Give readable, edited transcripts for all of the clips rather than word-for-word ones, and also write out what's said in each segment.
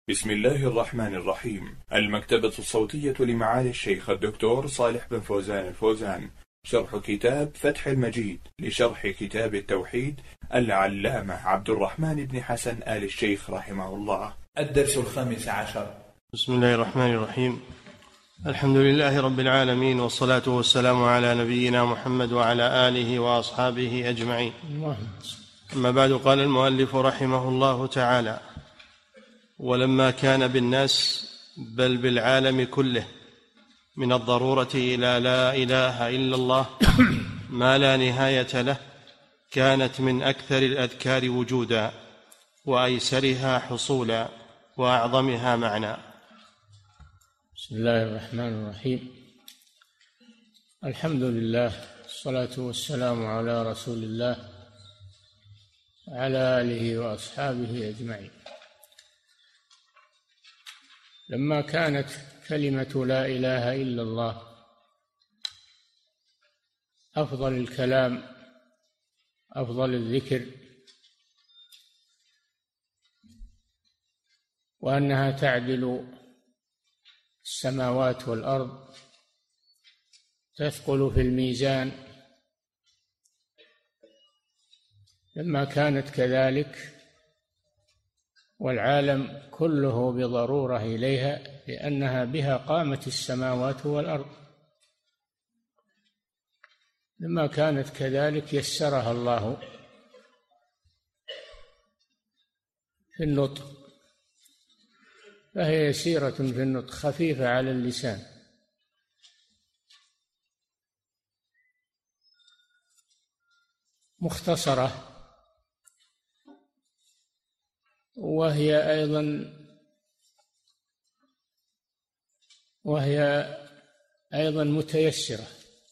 بسم الله الرحمن الرحيم. المكتبة الصوتية لمعالي الشيخ الدكتور صالح بن فوزان الفوزان، شرح كتاب فتح المجيد لشرح كتاب التوحيد العلامة عبد الرحمن بن حسن آل الشيخ رحمه الله. الدرس 15. بسم الله الرحمن الرحيم. الحمد لله رب العالمين، والصلاة والسلام على نبينا محمد وعلى آله وأصحابه أجمعين. أما بعد، قال المؤلف رحمه الله تعالى: ولما كان بالناس بل بالعالم كله من الضرورة إلى لا إله إلا الله ما لا نهاية له، كانت من أكثر الأذكار وجودا وأيسرها حصولا وأعظمها معنى. بسم الله الرحمن الرحيم. الحمد لله، الصلاة والسلام على رسول الله وعلى آله وأصحابه أجمعين. لما كانت كلمة لا إله إلا الله أفضل الكلام، أفضل الذكر، وأنها تعدل السماوات والأرض، تثقل في الميزان، لما كانت كذلك والعالم كله بضرورة إليها، لأنها بها قامت السماوات والأرض، لما كانت كذلك يسرها الله في النطق، فهي يسيرة في النطق، خفيفة على اللسان. مختصرة، وهي أيضا متيسرة،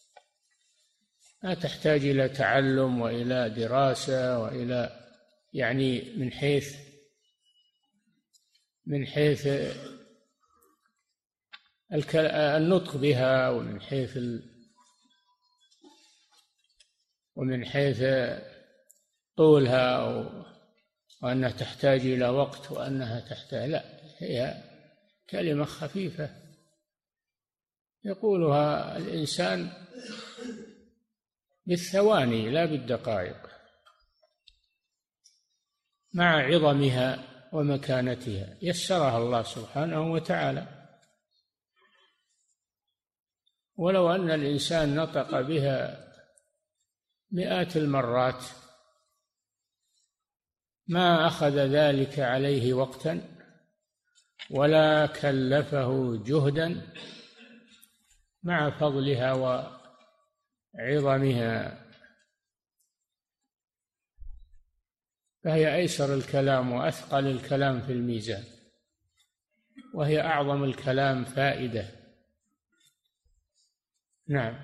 لا تحتاج إلى تعلم وإلى دراسة وإلى يعني من حيث النطق بها، ومن حيث طولها، وأنها تحتاج إلى وقت، وأنها تحتاج، لا، هي كلمة خفيفة يقولها الإنسان بالثواني لا بالدقائق، مع عظمها ومكانتها يسرها الله سبحانه وتعالى. ولو أن الإنسان نطق بها مئات المرات ما أخذ ذلك عليه وقتا ولا كلفه جهدا، مع فضلها وعظمها، فهي أيسر الكلام وأثقل الكلام في الميزان، وهي أعظم الكلام فائدة. نعم.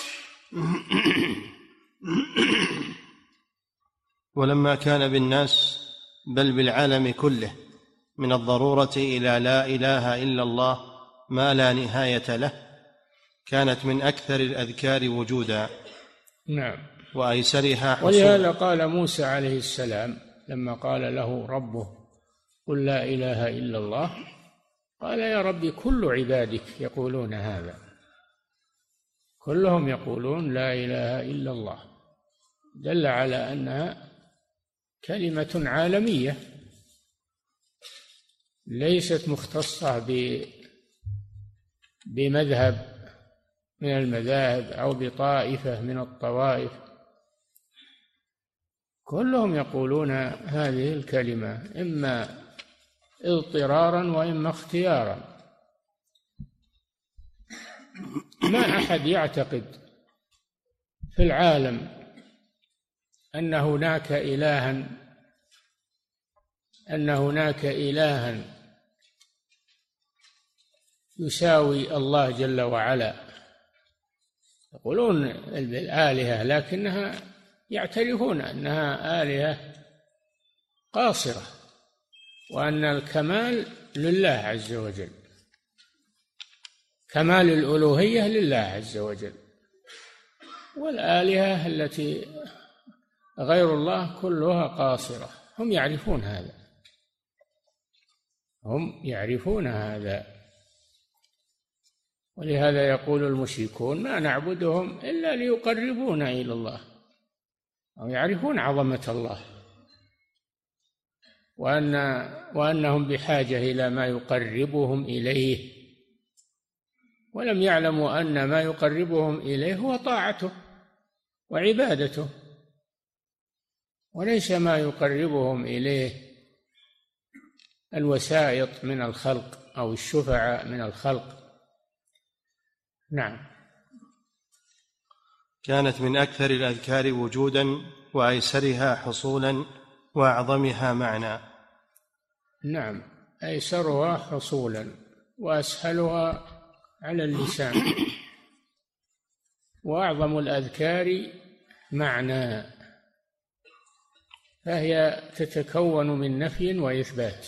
ولما كان بالناس بل بالعالم كله من الضرورة إلى لا إله إلا الله ما لا نهاية له، كانت من أكثر الأذكار وجودا. نعم. وأيسرها حصولا. ولهذا قال موسى عليه السلام لما قال له ربه قل لا إله إلا الله، قال يا ربي كل عبادك يقولون هذا، كلهم يقولون لا إله إلا الله، دل على أنها كلمة عالمية ليست مختصة بمذهب من المذاهب أو بطائفة من الطوائف، كلهم يقولون هذه الكلمة إما اضطرارا وإما اختيارا. ما أحد يعتقد في العالم أن هناك إلها يساوي الله جل وعلا. يقولون الآلهة، لكنها يعترفون أنها آلهة قاصرة، وأن الكمال لله عز وجل، كمال الألوهية لله عز وجل، والآلهة التي غير الله كلها قاصرة، هم يعرفون هذا. هم يعرفون هذا، ولهذا يقول المشركون ما نعبدهم إلا ليقربونا إلى الله، أو يعرفون عظمة الله وأنهم بحاجة إلى ما يقربهم إليه، ولم يعلموا أن ما يقربهم إليه هو طاعته وعبادته، وليس ما يقربهم إليه الوسائط من الخلق أو الشفعاء من الخلق. نعم. كانت من أكثر الأذكار وجودا وأيسرها حصولا وأعظمها معنى. نعم، أيسرها حصولا وأسهلها على اللسان، وأعظم الأذكار معنى، فهي تتكون من نفي وإثبات.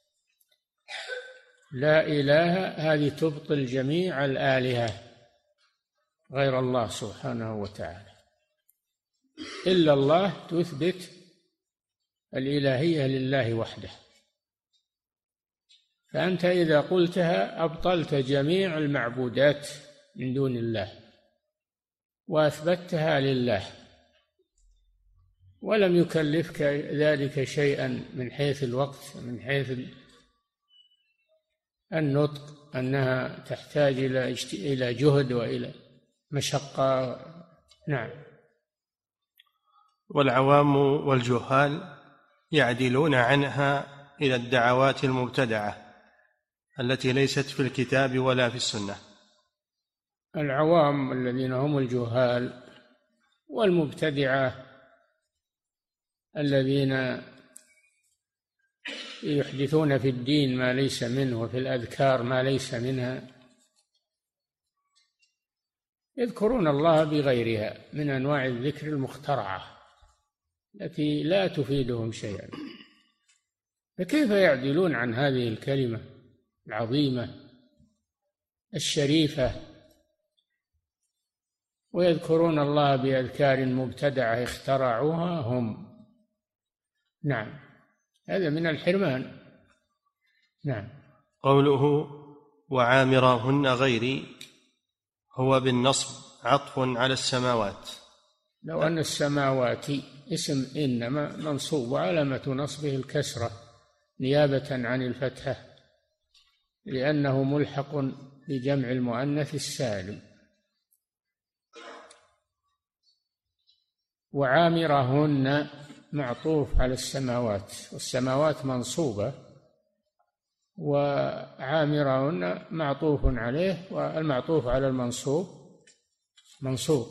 لا إله هذه تبطل جميع الآلهة غير الله سبحانه وتعالى، إلا الله تثبت الإلهية لله وحده. فأنت إذا قلتها أبطلت جميع المعبودات من دون الله وأثبتها لله، ولم يكلفك ذلك شيئا من حيث الوقت، من حيث النطق، أنها تحتاج إلى جهد وإلى مشقة. نعم. والعوام والجهال يعدلون عنها إلى الدعوات المبتدعة التي ليست في الكتاب ولا في السنة. العوام الذين هم الجهال والمبتدعة الذين يحدثون في الدين ما ليس منه وفي الأذكار ما ليس منها، يذكرون الله بغيرها من أنواع الذكر المخترعة التي لا تفيدهم شيئا، فكيف يعدلون عن هذه الكلمة العظيمة الشريفة ويذكرون الله بأذكار مبتدعة اخترعوها هم؟ نعم، هذا من الحرمان. نعم. قوله وعامرهن غيري هو بالنصب عطف على السماوات. لو أن السماوات اسم إنما منصوب وعلامة نصبه الكسرة نيابة عن الفتحة، لأنه ملحق بجمع المؤنث السالم. وعامرهن معطوف على السماوات، والسماوات منصوبة، وعامرهن معطوف عليه، والمعطوف على المنصوب منصوب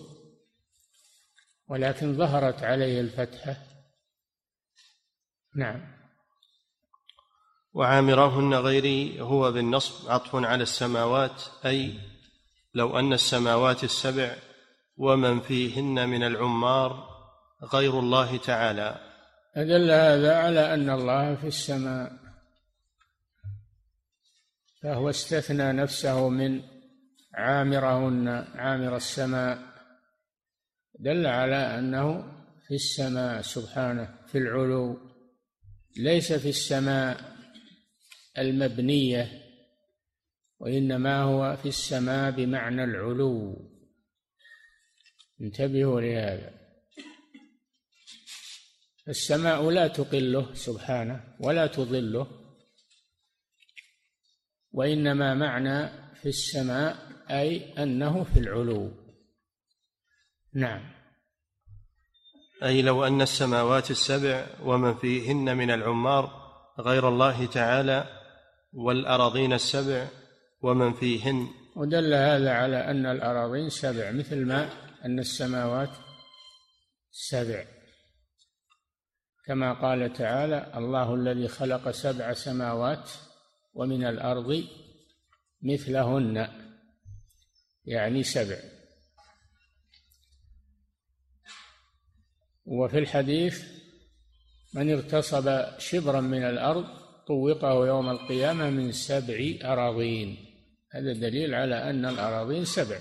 ولكن ظهرت عليه الفتحة. نعم. وعامرهن غيري هو بالنصب عطف على السماوات، أي لو أن السماوات السبع ومن فيهن من العمار غير الله تعالى. أدل هذا على أن الله في السماء، فهو استثنى نفسه من عامرهن، عامر السماء، دل على أنه في السماء سبحانه في العلو، ليس في السماء المبنية، وإنما هو في السماء بمعنى العلو. انتبهوا لهذا. السماء لا تقله سبحانه ولا تظله، وإنما معنى في السماء أي أنه في العلو. نعم. أي لو أن السماوات السبع ومن فيهن من العمار غير الله تعالى، والأراضين السبع ومن فيهن. ودل هذا على أن الأراضين سبع، مثل ما أن السماوات سبع، كما قال تعالى: الله الذي خلق 7 سماوات ومن الأرض مثلهن، يعني 7. وفي الحديث: من اغتصب شبرا من الأرض طوقه يوم القيامة من 7 أراضين. هذا دليل على أن الأراضين 7،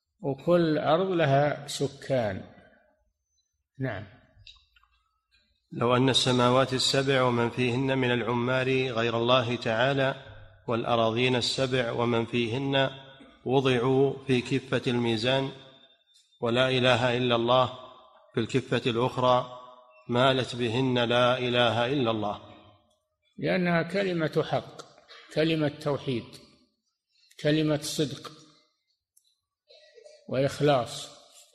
وكل أرض لها سكان. نعم. لو أن السماوات السبع ومن فيهن من العمار غير الله تعالى والأراضين السبع ومن فيهن وضعوا في كفة الميزان ولا إله إلا الله في الكفة الأخرى مالت بهن لا إله إلا الله، لأنها كلمة حق، كلمة توحيد، كلمة صدق وإخلاص،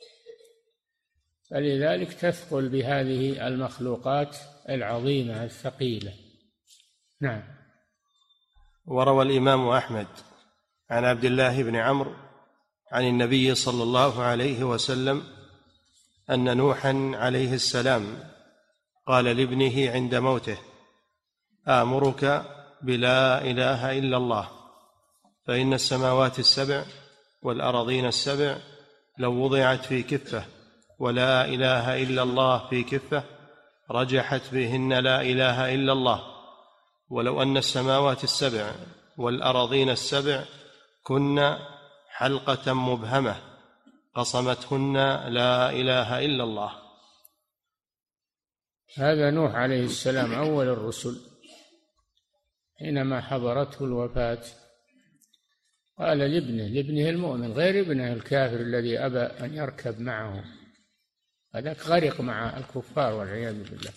فلذلك تثقل بهذه المخلوقات العظيمة الثقيلة. نعم. وروى الإمام أحمد عن عبد الله بن عمرو عن النبي صلى الله عليه وسلم أن نوحا عليه السلام قال لابنه عند موته: آمرك بلا إله إلا الله، فإن السماوات السبع والأراضين السبع لو وضعت في كفة ولا إله إلا الله في كفة رجحت بهن لا إله إلا الله، ولو أن السماوات السبع والأراضين السبع كن حلقة مبهمة قصمتهن لا إله إلا الله. هذا نوح عليه السلام أول الرسل، حينما حضرته الوفاة قال لابنه المؤمن، غير ابنه الكافر الذي أبى أن يركب معه، هذاك غرق مع الكفار والعياذ بالله،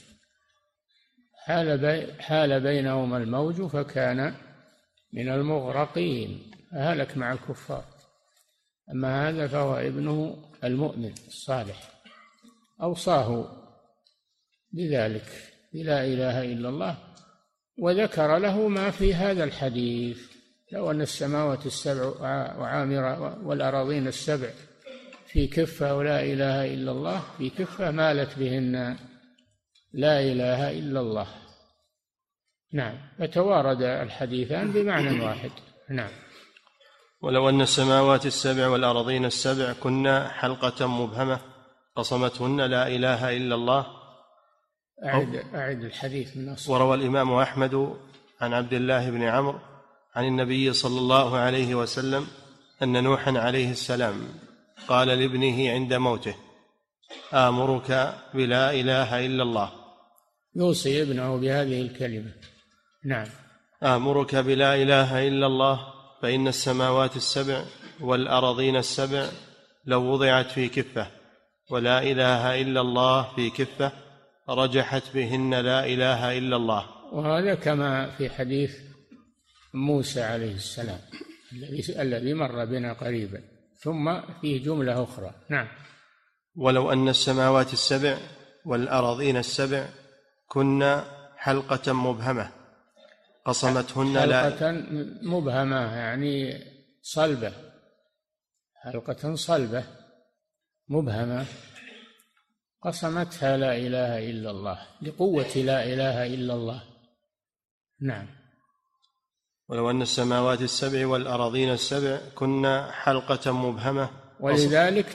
حال بينهما الموج فكان من المغرقين، هلك مع الكفار. أما هذا فهو ابنه المؤمن الصالح، أوصاه بذلك بلا إله إلا الله، وذكر له ما في هذا الحديث: لو أن السماوات السبع وعامرة والأراضين السبع في كفة ولا إله إلا الله في كفة مالت بهن لا إله إلا الله. نعم، فتوارد الحديثان بمعنى واحد. نعم. ولو أن السماوات السبع والأراضين السبع كن حلقة مبهمة قصمتهن لا إله إلا الله. أعد الحديث من أصل. وروى الإمام أحمد عن عبد الله بن عمرو عن النبي صلى الله عليه وسلم أن نوحا عليه السلام قال لابنه عند موته: آمرك بلا إله إلا الله. يوصي ابنه بهذه الكلمة. نعم. آمرك بلا إله إلا الله، فإن السماوات السبع والأراضين السبع لو وضعت في كفة ولا إله إلا الله في كفة رجحت بهن لا إله إلا الله. وهذا كما في حديث موسى عليه السلام الذي مر بنا قريبا، ثم فيه جملة أخرى. نعم. ولو أن السماوات السبع والأراضين السبع كن حلقة مبهمة قصمتهن حلقة مبهمة يعني صلبة، حلقة صلبة مبهمة قصمتها لا إله إلا الله، لقوة لا إله إلا الله. نعم. ولو أن السماوات السبع والأراضين السبع كن حلقة مبهمة، ولذلك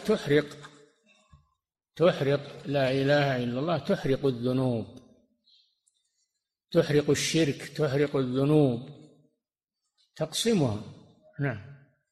تحرق لا إله إلا الله، تحرق الذنوب، تحرق الشرك، تحرق الذنوب، تقسمها. نعم.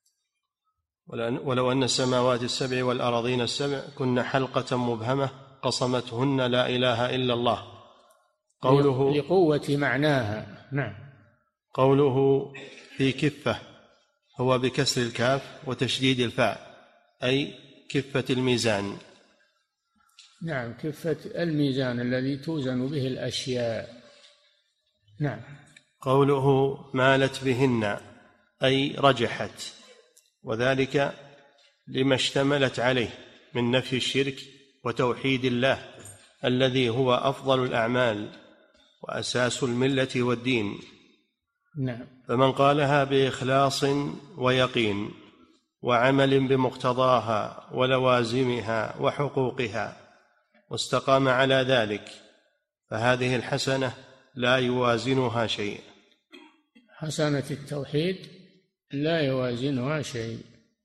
ولو أن السماوات السبع والأراضين السبع كن حلقة مبهمة قصمتهن لا إله إلا الله. قوله لقوة معناها. نعم. قوله في كفة هو بكسر الكاف وتشديد الفاء، أي كفة الميزان. نعم، كفة الميزان الذي توزن به الأشياء. نعم. قوله مالت بهن أي رجحت، وذلك لما اشتملت عليه من نفي الشرك وتوحيد الله الذي هو أفضل الأعمال وأساس الملة والدين. نعم. فمن قالها بإخلاص ويقين وعمل بمقتضاها ولوازمها وحقوقها واستقام على ذلك فهذه الحسنة لا يوازنها شيء. حسنة التوحيد لا يوازنها شيء،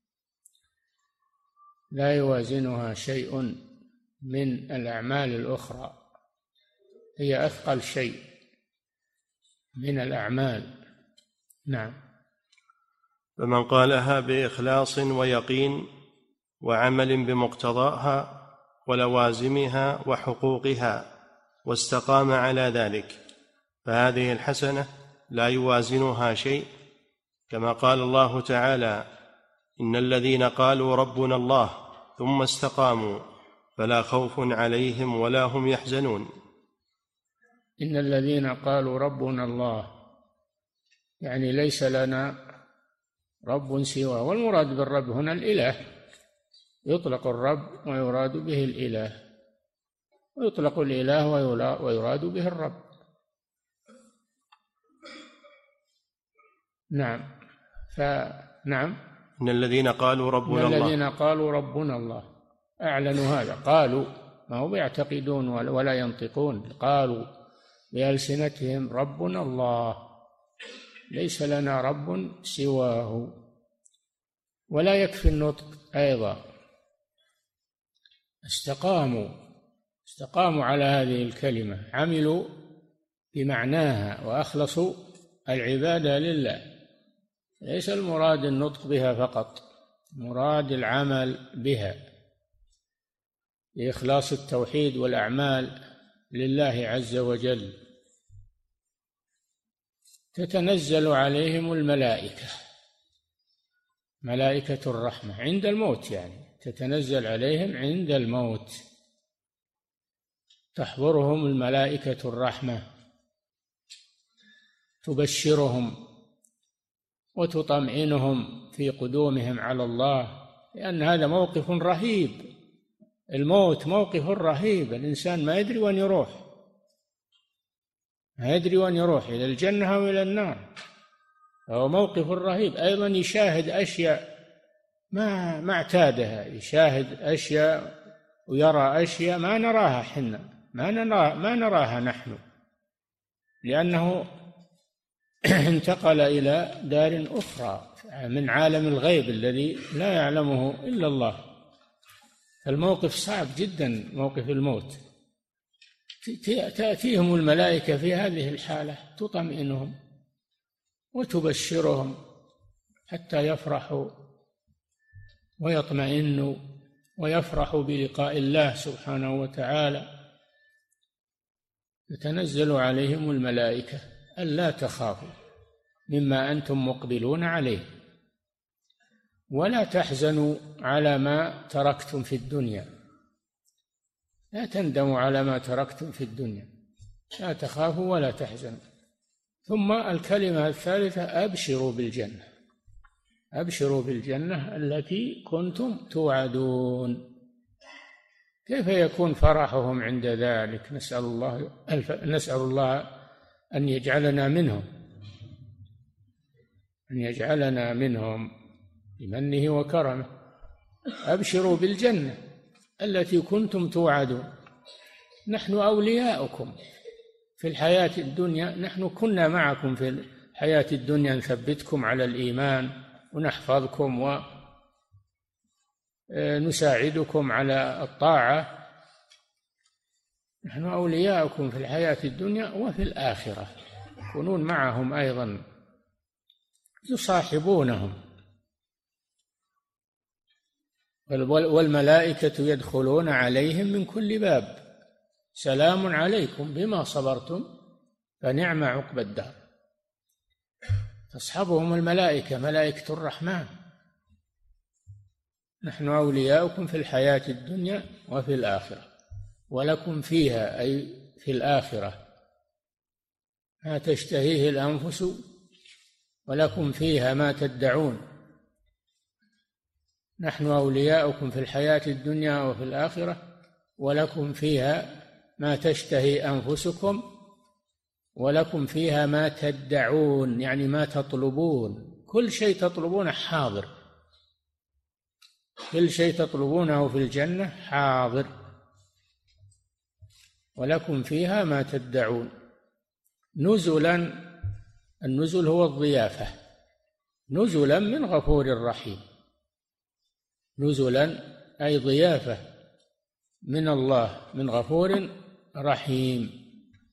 لا يوازنها شيء من الأعمال الأخرى، هي أثقل شيء من الأعمال. نعم. فمن قالها بإخلاص ويقين وعمل بمقتضاها ولوازمها وحقوقها واستقام على ذلك، فهذه الحسنة لا يوازنها شيء، كما قال الله تعالى: إن الذين قالوا ربنا الله ثم استقاموا فلا خوف عليهم ولا هم يحزنون. إن الذين قالوا ربنا الله، يعني ليس لنا رب سواه، والمراد بالرب هنا الإله، يطلق الرب ويراد به الإله، ويطلق الإله ويراد به الرب. نعم. نعم. إن الذين قالوا ربنا الله، الذين قالوا ربنا الله أعلنوا هذا، قالوا، ما هو يعتقدون ولا ينطقون، قالوا بألسنتهم ربنا الله، ليس لنا رب سواه. ولا يكفي النطق أيضا، استقاموا على هذه الكلمة، عملوا بمعناها وأخلصوا العبادة لله. ليس المراد النطق بها فقط، مراد العمل بها لإخلاص التوحيد والأعمال لله عز وجل. تتنزل عليهم الملائكة، ملائكة الرحمة عند الموت، يعني تتنزل عليهم عند الموت، تحضرهم الملائكة الرحمة، تبشرهم وتطمئنهم في قدومهم على الله، لأن هذا موقف رهيب، الموت موقف رهيب، الإنسان ما يدري وين يروح، ما يدري وين يروح، إلى الجنة أو إلى النار، فهو موقف رهيب. أيضا يشاهد أشياء ما اعتادها، يشاهد أشياء ويرى أشياء ما نراها حنا، ما نراها نحن، لأنه انتقل إلى دار أخرى من عالم الغيب الذي لا يعلمه إلا الله. الموقف صعب جدا، موقف الموت. تأتيهم الملائكة في هذه الحالة، تطمئنهم وتبشرهم حتى يفرحوا ويطمئنوا ويفرحوا بلقاء الله سبحانه وتعالى. تتنزل عليهم الملائكة ألا تخافوا مما أنتم مقبلون عليه، ولا تحزنوا على ما تركتم في الدنيا، لا تندموا على ما تركتم في الدنيا، لا تخافوا ولا تحزنوا. ثم الكلمة الثالثة: أبشروا بالجنة، أبشروا بالجنة التي كنتم توعدون. كيف يكون فرحهم عند ذلك؟ نسأل الله أن يجعلنا منهم، أن يجعلنا منهم بمنه وكرمه. أبشروا بالجنة التي كنتم توعدون. نحن أولياؤكم في الحياة الدنيا، نحن كنا معكم في الحياة الدنيا، نثبتكم على الإيمان ونحفظكم ونساعدكم على الطاعة. نحن أولياؤكم في الحياة الدنيا وفي الآخرة، يكونون معهم أيضا، يصاحبونهم. والملائكة يدخلون عليهم من كل باب، سلام عليكم بما صبرتم فنعم عقبى الدار. تصحبهم الملائكة، ملائكة الرحمن. نحن أولياؤكم في الحياة الدنيا وفي الآخرة، ولكم فيها، أي في الآخرة، ما تشتهيه الأنفس ولكم فيها ما تدعون. نحن أولياؤكم في الحياة الدنيا وفي الآخرة، ولكم فيها ما تشتهي أنفسكم ولكم فيها ما تدعون، يعني ما تطلبون. كل شيء تطلبونه حاضر، كل شيء تطلبونه في الجنة حاضر، ولكم فيها ما تدعون. نزلا، النزل هو الضيافة، نزلا من غفور رحيم، نزلا أي ضيافة من الله، من غفور رحيم.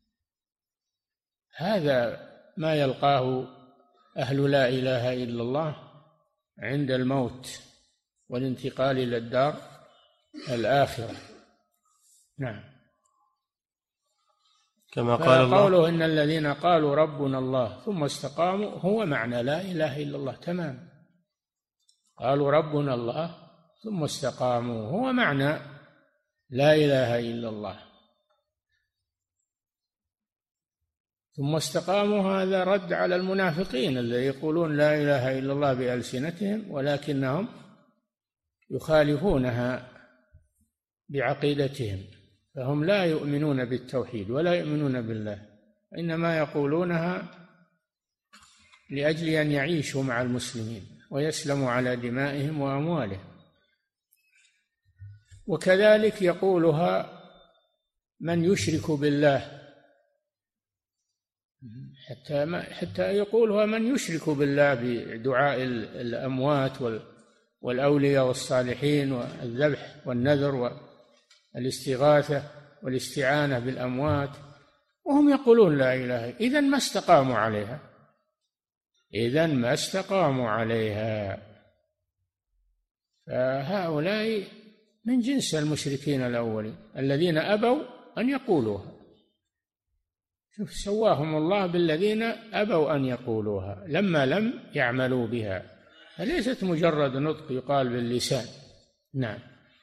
هذا ما يلقاه أهل لا إله إلا الله عند الموت والانتقال إلى الدار الآخرة. نعم. كما قال الله. قوله إن الذين قالوا ربنا الله ثم استقاموا هو معنى لا إله إلا الله تمام. قالوا ربنا الله ثم استقاموا هو معنى لا إله إلا الله. ثم استقاموا هذا رد على المنافقين الذين يقولون لا إله إلا الله بألسنتهم ولكنهم يخالفونها بعقيدتهم، فهم لا يؤمنون بالتوحيد ولا يؤمنون بالله، إنما يقولونها لأجل أن يعيشوا مع المسلمين ويسلموا على دمائهم وأموالهم. وكذلك يقولها من يشرك بالله، حتى يقولها من يشرك بالله بدعاء الأموات والأولياء والصالحين والذبح والنذر والاستغاثة والاستعانة بالأموات، وهم يقولون لا إله، إذن ما استقاموا عليها. فهؤلاء من جنس المشركين الأولين الذين أبوا أن يقولوها. شوف سواهم الله بالذين أبوا أن يقولوها لما لم يعملوا بها، فليست مجرد نطق يقال باللسان. نعم.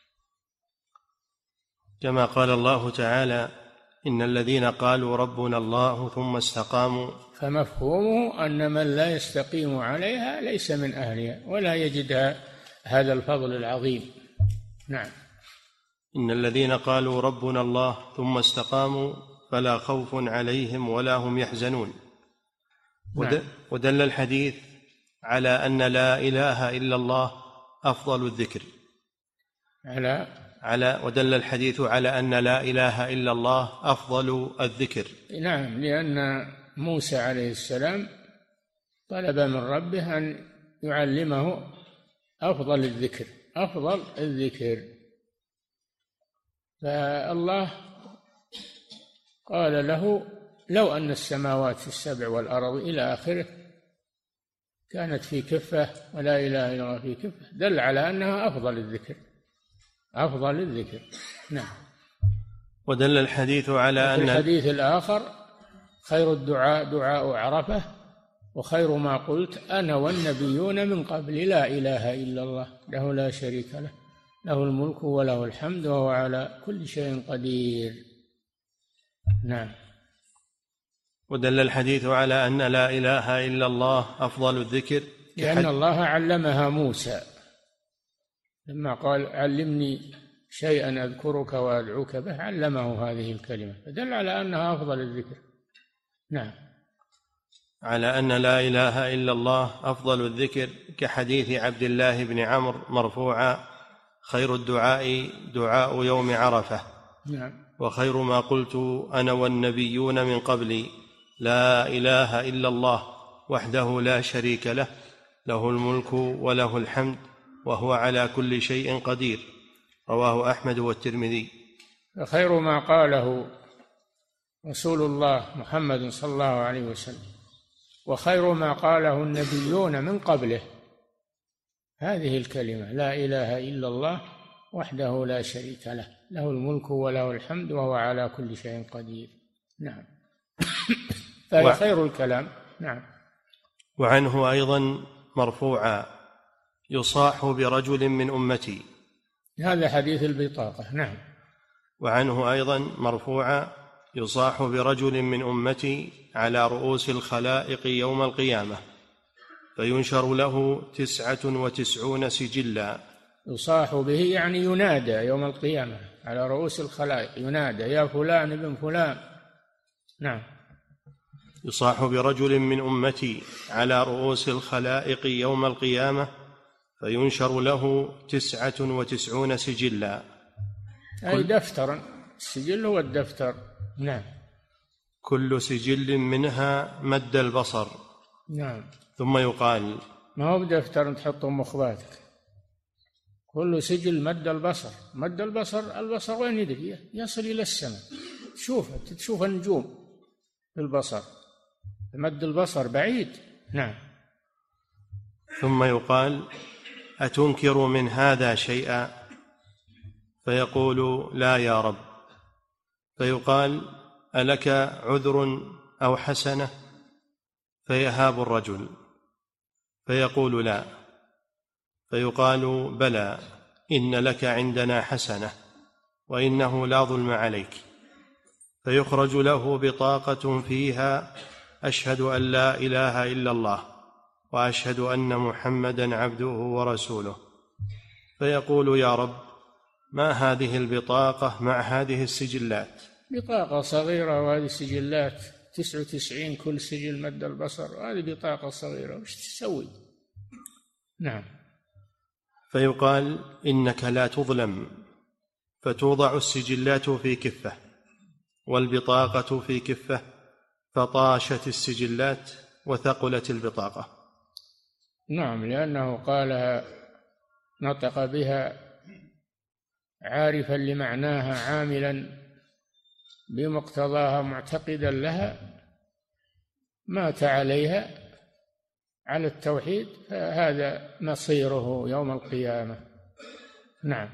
كما قال الله تعالى إن الذين قالوا ربنا الله ثم استقاموا، فمفهومه أن من لا يستقيم عليها ليس من أهلها ولا يجد هذا الفضل العظيم. نعم. إن الذين قالوا ربنا الله ثم استقاموا فلا خوف عليهم ولا هم يحزنون. نعم. ودل الحديث على أن لا إله إلا الله أفضل الذكر. ودل الحديث على أن لا إله إلا الله أفضل الذكر. نعم، لأن موسى عليه السلام طلب من ربه أن يعلمه أفضل الذكر. فالله قال له لو أن السماوات السبع والأرض إلى آخره كانت في كفة ولا إله إلا الله في كفة، دل على أنها أفضل الذكر. نعم. ودل الحديث على أن الحديث الآخر خير الدعاء دعاء عرفة وخير ما قلت أنا والنبيون من قبل لا إله إلا الله له لا شريك له له الملك وله الحمد وهو على كل شيء قدير. نعم. ودل الحديث على أن لا إله إلا الله أفضل الذكر، لأن الله علمها موسى لما قال علمني شيئا أذكرك وأدعوك به، علمه هذه الكلمة، فدل على أنها أفضل الذكر. نعم. على أن لا إله إلا الله أفضل الذكر كحديث عبد الله بن عمرو مرفوعا خير الدعاء دعاء يوم عرفة. نعم. وخير ما قلت أنا والنبيون من قبلي لا إله إلا الله وحده لا شريك له له الملك وله الحمد وهو على كل شيء قدير. رواه أحمد والترمذي. خير ما قاله رسول الله محمد صلى الله عليه وسلم وخير ما قاله النبيون من قبله هذه الكلمة لا إله إلا الله وحده لا شريك له له الملك وله الحمد وهو على كل شيء قدير. نعم. فهي خير الكلام. نعم. وعنه أيضا مرفوعا يصاح برجل من أمتي، هذا حديث البطاقة. نعم. وعنه أيضا مرفوعا يصاح برجل من أمتي على رؤوس الخلائق يوم القيامة فينشر له 99 سجلا. يصاح به يعني ينادى يوم القيامة على رؤوس الخلائق، ينادى يا فلان ابن فلان. نعم. يصاح برجل من أمتي على رؤوس الخلائق يوم القيامة فينشر له 99 سجلا، أي دفترا، السجل هو الدفتر. نعم. كل سجل منها مد البصر. نعم. ثم يقال ما هو بدفتر تحطه مخباتك، كل سجل مد البصر. مد البصر وين يدري؟ يصل إلى السماء، تشوف النجوم في البصر، مد البصر بعيد. نعم. ثم يقال أتنكر من هذا شيئا؟ فيقول لا يا رب. فيقال ألك عذر أو حسنة؟ فيهاب الرجل فيقول لا، فيقال بلى، إن لك عندنا حسنة وإنه لا ظلم عليك. فيخرج له بطاقة فيها أشهد أن لا إله إلا الله وأشهد أن محمدا عبده ورسوله. فيقول يا رب ما هذه البطاقة مع هذه السجلات؟ بطاقة صغيرة، وهذه السجلات 99 كل سجل مد البصر، هذه بطاقة صغيرة وش تسوي؟ نعم. فيقال إنك لا تظلم، فتوضع السجلات في كفة والبطاقة في كفة، فطاشت السجلات وثقلت البطاقة. نعم، لأنه قالها نطق بها عارفا لمعناها عاملا بمقتضاها معتقدا لها، مات عليها على التوحيد، فهذا مصيره يوم القيامة. نعم.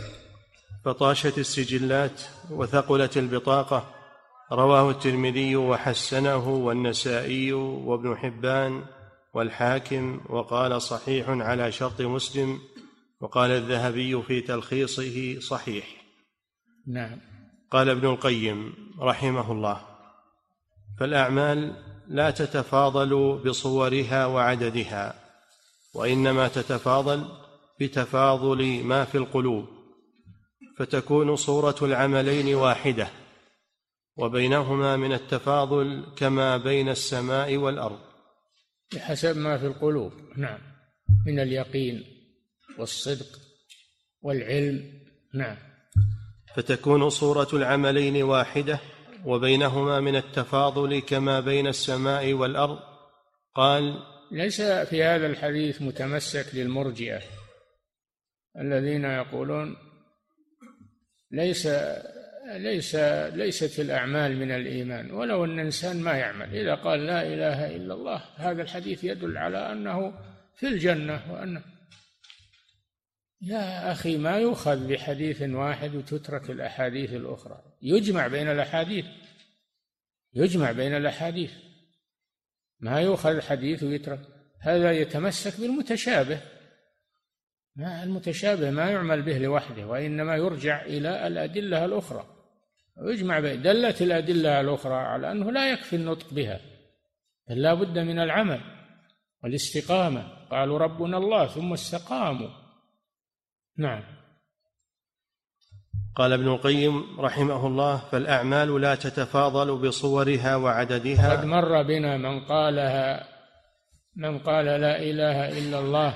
فطاشت السجلات وثقلت البطاقة. رواه الترمذي وحسنه والنسائي وابن حبان والحاكم، وقال صحيح على شرط مسلم، وقال الذهبي في تلخيصه صحيح. نعم. قال ابن القيم رحمه الله: فالأعمال لا تتفاضل بصورها وعددها، وإنما تتفاضل بتفاضل ما في القلوب، فتكون صورة العملين واحدة، وبينهما من التفاضل كما بين السماء والأرض، بحسب ما في القلوب. نعم، من اليقين والصدق والعلم. نعم. فتكون صورة العملين واحدة وبينهما من التفاضل كما بين السماء والأرض. قال: ليس في هذا الحديث متمسك للمرجئة الذين يقولون ليست الأعمال من الإيمان، ولو أن الإنسان ما يعمل إذا قال لا إله إلا الله، هذا الحديث يدل على أنه في الجنة. وأنه يا أخي ما يؤخذ بحديث واحد وتترك الأحاديث الأخرى، يجمع بين الأحاديث، ما يؤخذ الحديث ويترك. هذا يتمسك بالمتشابه، المتشابه ما يعمل به لوحده، وإنما يرجع إلى الأدلة الأخرى ويجمع بين. دلت الأدلة الأخرى على أنه لا يكفي النطق بها، بل لا بد من العمل والاستقامة. قالوا ربنا الله ثم استقاموا. نعم. قال ابن القيم رحمه الله: فالأعمال لا تتفاضل بصورها وعددها. قد مر بنا من قال لا إله إلا الله،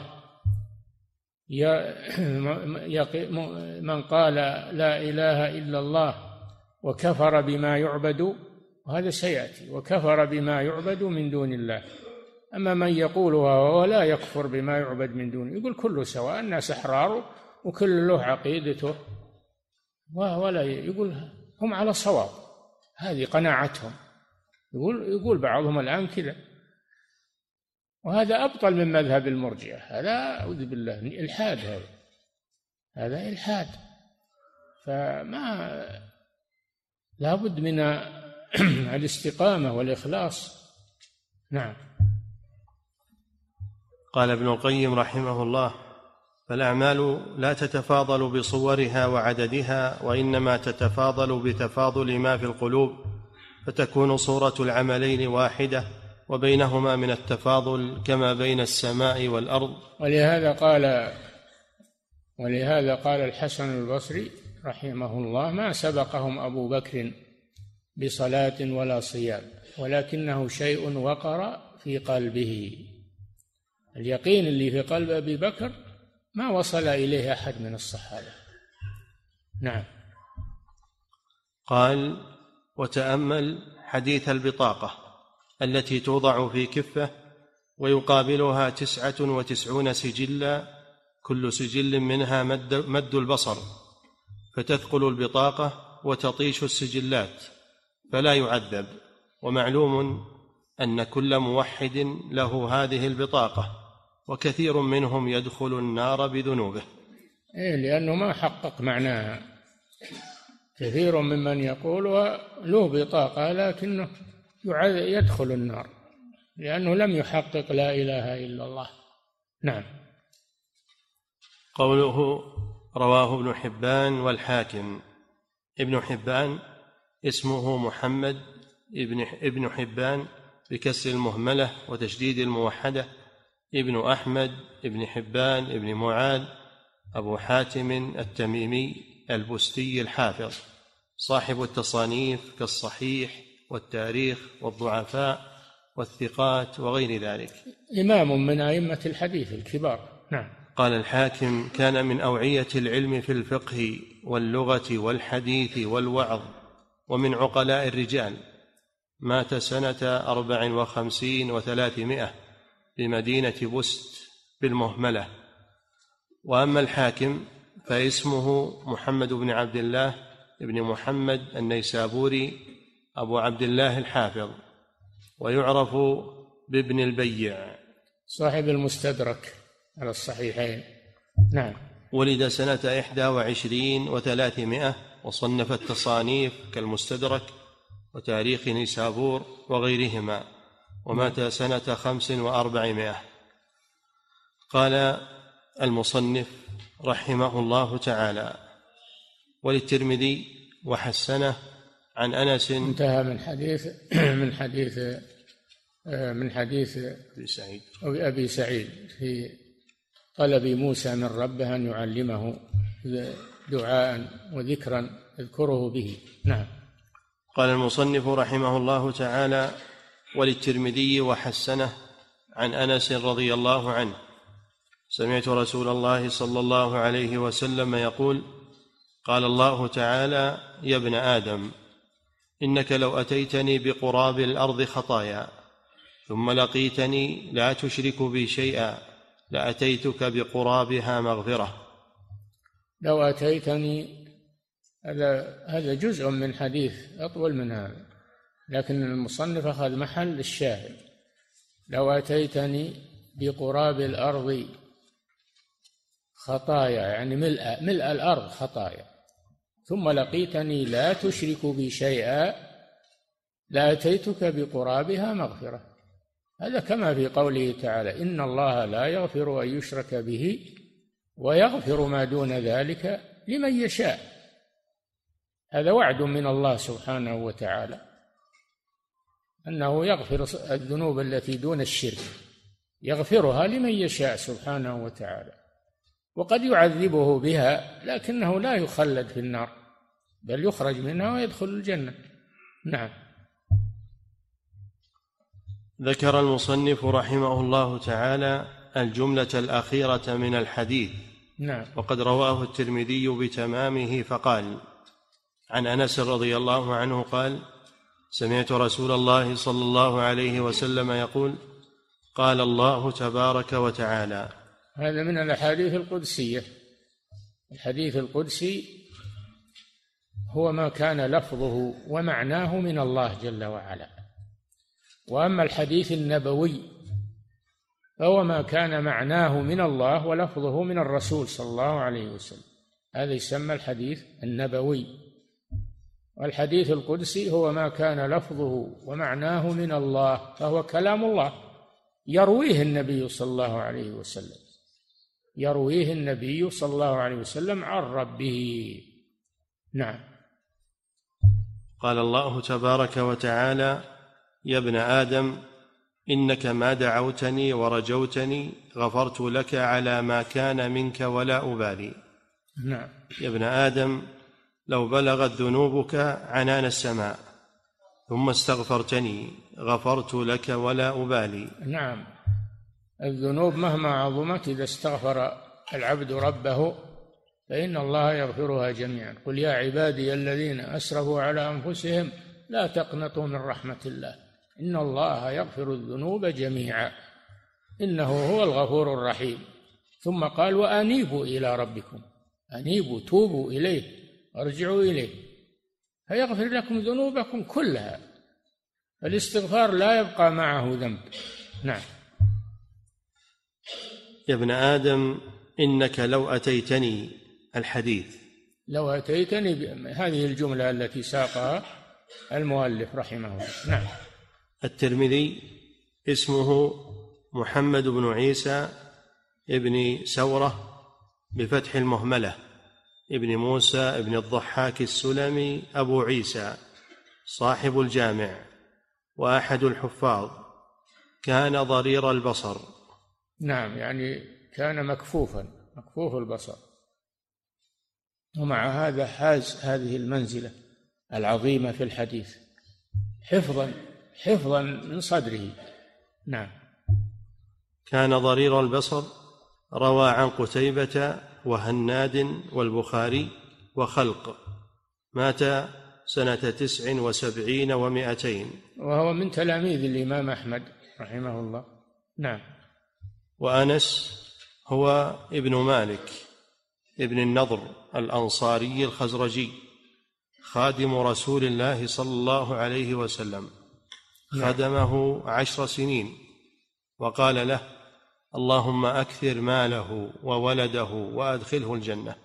من قال لا إله إلا الله وكفر بما يعبد، وهذا سيأتي، وكفر بما يعبد من دون الله. أما من يقولها وهو لا يكفر بما يعبد من دونه، يقول كله سواء، الناس أحرار وكل له عقيدته، ولا يقول هم على صواب، هذه قناعتهم. يقول بعضهم الآن كذا، وهذا أبطل من مذهب المرجئة. هذا أعوذ بالله إلحاد، هذا إلحاد. فما لا بد من الاستقامة والإخلاص. نعم. قال ابن القيم رحمه الله: فالأعمال لا تتفاضل بصورها وعددها، وإنما تتفاضل بتفاضل ما في القلوب، فتكون صورة العملين واحدة وبينهما من التفاضل كما بين السماء والأرض. ولهذا قال الحسن البصري رحمه الله: ما سبقهم أبو بكر بصلاة ولا صيام، ولكنه شيء وقر في قلبه. اليقين اللي في قلب أبي بكر ما وصل إليه أحد من الصحابة. نعم. قال: وتأمل حديث البطاقة التي توضع في كفة ويقابلها 99 سجلا، كل سجل منها مد البصر، فتثقل البطاقة وتطيش السجلات فلا يعذب. ومعلوم أن كل موحد له هذه البطاقة، وكثير منهم يدخل النار بذنوبه. لأنه ما حقق معناها، كثير ممن يقول له بطاقة لكنه يدخل النار لأنه لم يحقق لا إله إلا الله. نعم. قوله رواه ابن حبان والحاكم. ابن حبان اسمه محمد ابن حبان بكسر المهملة وتشديد الموحدة، ابن أحمد ابن حبان ابن معاذ أبو حاتم التميمي البستي الحافظ، صاحب التصانيف كالصحيح والتاريخ والضعفاء والثقات وغير ذلك، إمام من أئمة الحديث الكبار. نعم. قال الحاكم: كان من أوعية العلم في الفقه واللغة والحديث والوعظ، ومن عقلاء الرجال، مات سنة 54 و300 بمدينة بست بالمهملة. وأما الحاكم فاسمه محمد بن عبد الله بن محمد النيسابوري أبو عبد الله الحافظ، ويعرف بابن البيع، صاحب المستدرك على الصحيحين. نعم. ولد سنة 21 و300 وصنف التصانيف كالمستدرك وتاريخ نيسابور وغيرهما، ومات سنة 45. قال المصنف رحمه الله تعالى: وللترمذي وحسنه عن أنس. انتهى من حديث أبي سعيد في طلب موسى من ربه أن يعلمه دعاء وذكرا يذكره به. نعم. قال المصنف رحمه الله تعالى: وللترمذي وحسنه عن أنس رضي الله عنه: سمعت رسول الله صلى الله عليه وسلم يقول: قال الله تعالى: يا ابن آدم، إنك لو أتيتني بقراب الأرض خطايا ثم لقيتني لا تشرك بي شيئا لأتيتك بقرابها مغفرة. لو أتيتني، هذا جزء من حديث أطول من هذا، لكن المصنف أخذ محل الشاهد: لو أتيتني بقراب الأرض خطايا، يعني ملء الأرض خطايا، ثم لقيتني لا تشرك بي شيئا لأتيتك بقرابها مغفرة. هذا كما في قوله تعالى: إن الله لا يغفر أن يشرك به ويغفر ما دون ذلك لمن يشاء. هذا وعد من الله سبحانه وتعالى أنه يغفر الذنوب التي دون الشرك، يغفرها لمن يشاء سبحانه وتعالى، وقد يعذبه بها لكنه لا يخلد في النار، بل يخرج منها ويدخل الجنة. نعم. ذكر المصنف رحمه الله تعالى الجملة الأخيرة من الحديث. نعم. وقد رواه الترمذي بتمامه فقال: عن أنس رضي الله عنه قال: سمعت رسول الله صلى الله عليه وسلم يقول: قال الله تبارك وتعالى. هذا من الأحاديث القدسية. الحديث القدسي هو ما كان لفظه ومعناه من الله جل وعلا، وأما الحديث النبوي فهو ما كان معناه من الله ولفظه من الرسول صلى الله عليه وسلم، هذا يسمى الحديث النبوي. والحديث القدسي هو ما كان لفظه ومعناه من الله، فهو كلام الله يرويه النبي صلى الله عليه وسلم، يرويه النبي صلى الله عليه وسلم عن ربه. نعم. قال الله تبارك وتعالى: يا ابن آدم، إنك ما دعوتني ورجوتني غفرت لك على ما كان منك ولا أبالي. نعم. يا ابن آدم، لو بلغت ذنوبك عنان السماء ثم استغفرتني غفرت لك ولا أبالي. نعم. الذنوب مهما عظمت إذا استغفر العبد ربه فإن الله يغفرها جميعا. قل يا عبادي الذين أسرفوا على أنفسهم لا تقنطوا من رحمة الله إن الله يغفر الذنوب جميعا إنه هو الغفور الرحيم. ثم قال: وأنيبوا إلى ربكم، أنيبوا، توبوا إليه، ارجعوا إليه فيغفر لكم ذنوبكم كلها. الاستغفار لا يبقى معه ذنب. نعم. يا ابن آدم، إنك لو أتيتني، الحديث، لو أتيتني هذه الجملة التي ساقها المؤلف رحمه الله. نعم. الترمذي اسمه محمد بن عيسى ابن سورة بفتح المهملة ابن موسى ابن الضحاك السلمي أبو عيسى، صاحب الجامع وأحد الحفاظ، كان ضرير البصر. نعم، يعني كان مكفوف البصر، ومع هذا حاز هذه المنزلة العظيمة في الحديث حفظا من صدره. نعم. كان ضرير البصر، روى عن قتيبة وهناد والبخاري وخلق، مات سنة 79 و200، وهو من تلاميذ الإمام أحمد رحمه الله. نعم. وأنس هو ابن مالك ابن النضر الأنصاري الخزرجي، خادم رسول الله صلى الله عليه وسلم، خدمه 10 سنين، وقال له: اللهم أكثر ماله وولده وأدخله الجنة.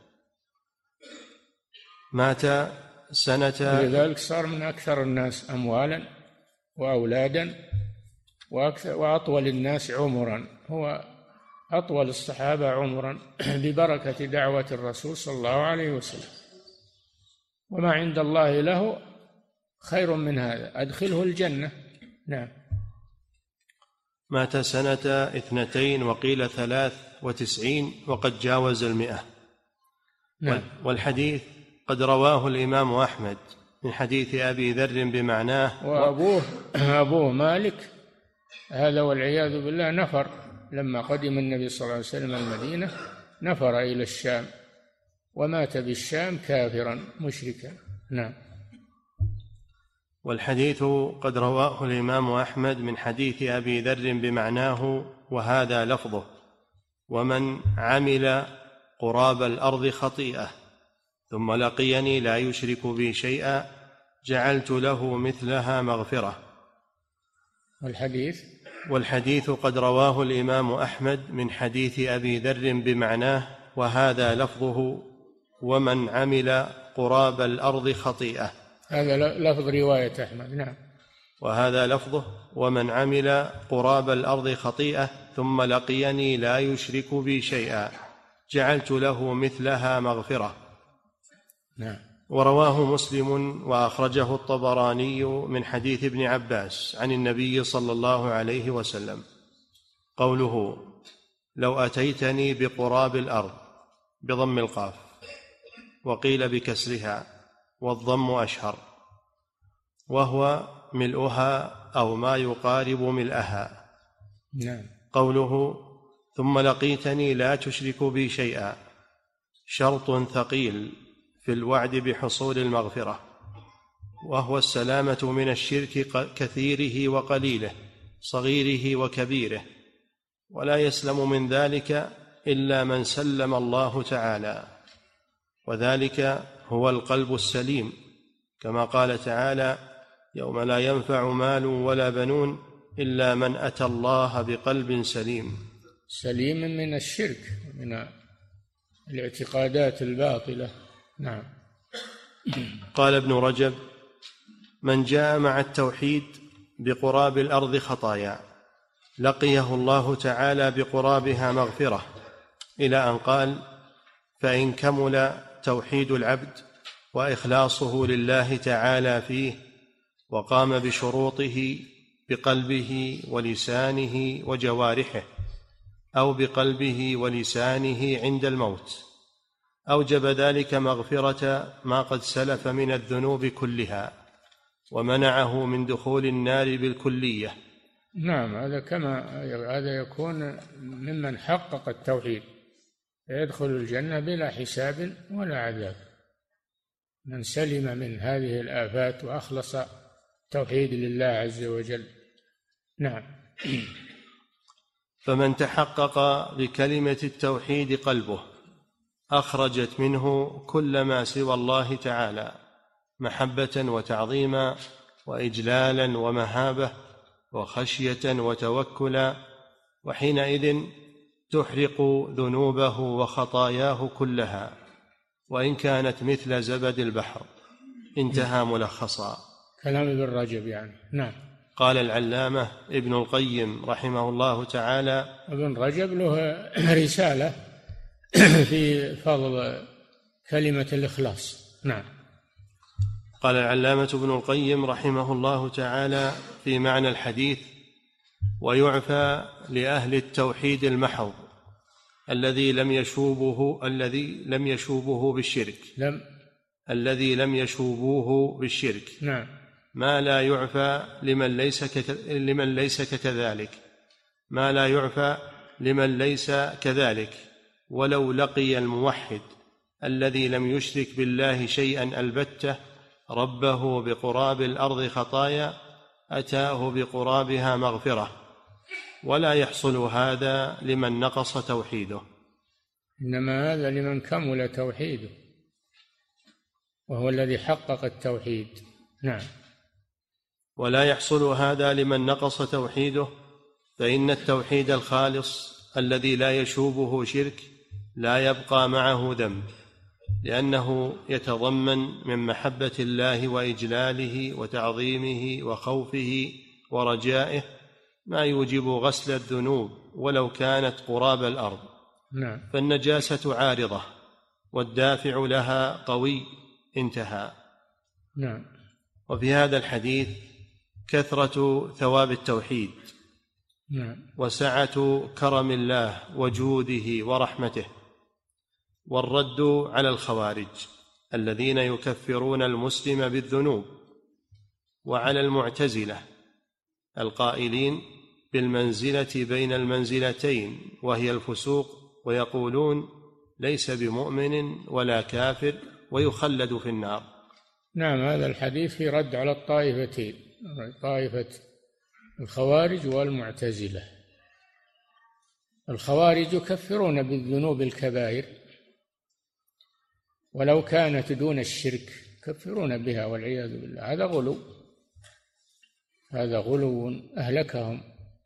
مات سنة، لذلك صار من أكثر الناس أموالا وأولادا وأطول الناس عمرا، هو أطول الصحابة عمرا ببركة دعوة الرسول صلى الله عليه وسلم. وما عند الله له خير من هذا، أدخله الجنة. نعم. مات سنة 92 وقيل 93 وقد جاوز 100. نعم. والحديث قد رواه الإمام أحمد من حديث أبي ذر بمعناه. وأبوه مالك هذا والعياذ بالله نفر لما قدم النبي صلى الله عليه وسلم المدينة، نفر إلى الشام ومات بالشام كافرا مشركا. نعم. والحديث قد رواه الإمام أحمد من حديث أبي ذر بمعناه، وهذا لفظه: ومن عمل قراب الأرض خطيئة ثم لقيني لا يشرك بي شيئا جعلت له مثلها مغفرة. والحديث قد رواه الإمام أحمد من حديث أبي ذر بمعناه، وهذا لفظه: ومن عمل قراب الأرض خطيئة. هذا لفظ رواية أحمد. نعم. وهذا لفظه: ومن عمل قراب الأرض خطيئة ثم لقيني لا يشرك بي شيئا جعلت له مثلها مغفرة. نعم. ورواه مسلم وأخرجه الطبراني من حديث ابن عباس عن النبي صلى الله عليه وسلم قوله: لو أتيتني بقراب الأرض، بضم القاف، وقيل بكسرها والضم أشهر، وهو ملؤها أو ما يقارب ملئها. نعم. قوله: ثم لقيتني لا تشرك بي شيئا، شرط ثقيل في الوعد بحصول المغفرة، وهو السلامة من الشرك كثيره وقليله، صغيره وكبيره، ولا يسلم من ذلك إلا من سلم الله تعالى، وذلك هو القلب السليم، كما قال تعالى: يوم لا ينفع مال ولا بنون إلا من أتى الله بقلب سليم من الشرك، من الاعتقادات الباطلة. نعم. قال ابن رجب: من جاء مع التوحيد بقراب الأرض خطايا لقيه الله تعالى بقرابها مغفرة، إلى أن قال: فإن كمل توحيد العبد وإخلاصه لله تعالى فيه وقام بشروطه بقلبه ولسانه وجوارحه، أو بقلبه ولسانه عند الموت، أوجب ذلك مغفرة ما قد سلف من الذنوب كلها، ومنعه من دخول النار بالكلية. نعم. هذا يكون ممن حقق التوحيد، يدخل الجنة بلا حساب ولا عذاب، من سلم من هذه الآفات وأخلص التوحيد لله عز وجل. نعم. فمن تحقق بكلمة التوحيد قلبه أخرجت منه كل ما سوى الله تعالى محبة وتعظيما وإجلالا ومهابة وخشية وتوكلا، وحينئذ تحرق ذنوبه وخطاياه كلها وإن كانت مثل زبد البحر. انتهى ملخصا. كلام ابن رجب يعني. نعم. قال العلامة ابن القيم رحمه الله تعالى. ابن رجب له رسالة في فضل كلمة الإخلاص. نعم. قال العلامة ابن القيم رحمه الله تعالى في معنى الحديث: ويعفى لأهل التوحيد المحض الذي لم يشوبوه بالشرك نعم. ما لا يعفى لمن ليس كذلك ولو لقي الموحد الذي لم يشرك بالله شيئا البتة ربه بقراب الأرض خطايا أتاه بقرابها مغفرة، ولا يحصل هذا لمن نقص توحيده، إنما هذا لمن كمل توحيده وهو الذي حقق التوحيد. نعم. ولا يحصل هذا لمن نقص توحيده، فإن التوحيد الخالص الذي لا يشوبه شرك لا يبقى معه ذنب، لأنه يتضمن من محبة الله وإجلاله وتعظيمه وخوفه ورجائه ما يوجب غسل الذنوب ولو كانت قراب الأرض. نعم. فالنجاسة عارضة والدافع لها قوي. انتهى. نعم. وفي هذا الحديث كثرة ثواب التوحيد. نعم. وسعة كرم الله وجوده ورحمته، والرد على الخوارج الذين يكفرون المسلم بالذنوب، وعلى المعتزلة القائلين بالمنزلة بين المنزلتين وهي الفسوق، ويقولون ليس بمؤمن ولا كافر ويخلد في النار. نعم. هذا الحديث في رد على الطائفتين، طائفة الخوارج والمعتزلة. الخوارج يكفرون بالذنوب الكبائر ولو كانت دون الشرك، يكفرون بها والعياذ بالله. هذا غلو أهلكهم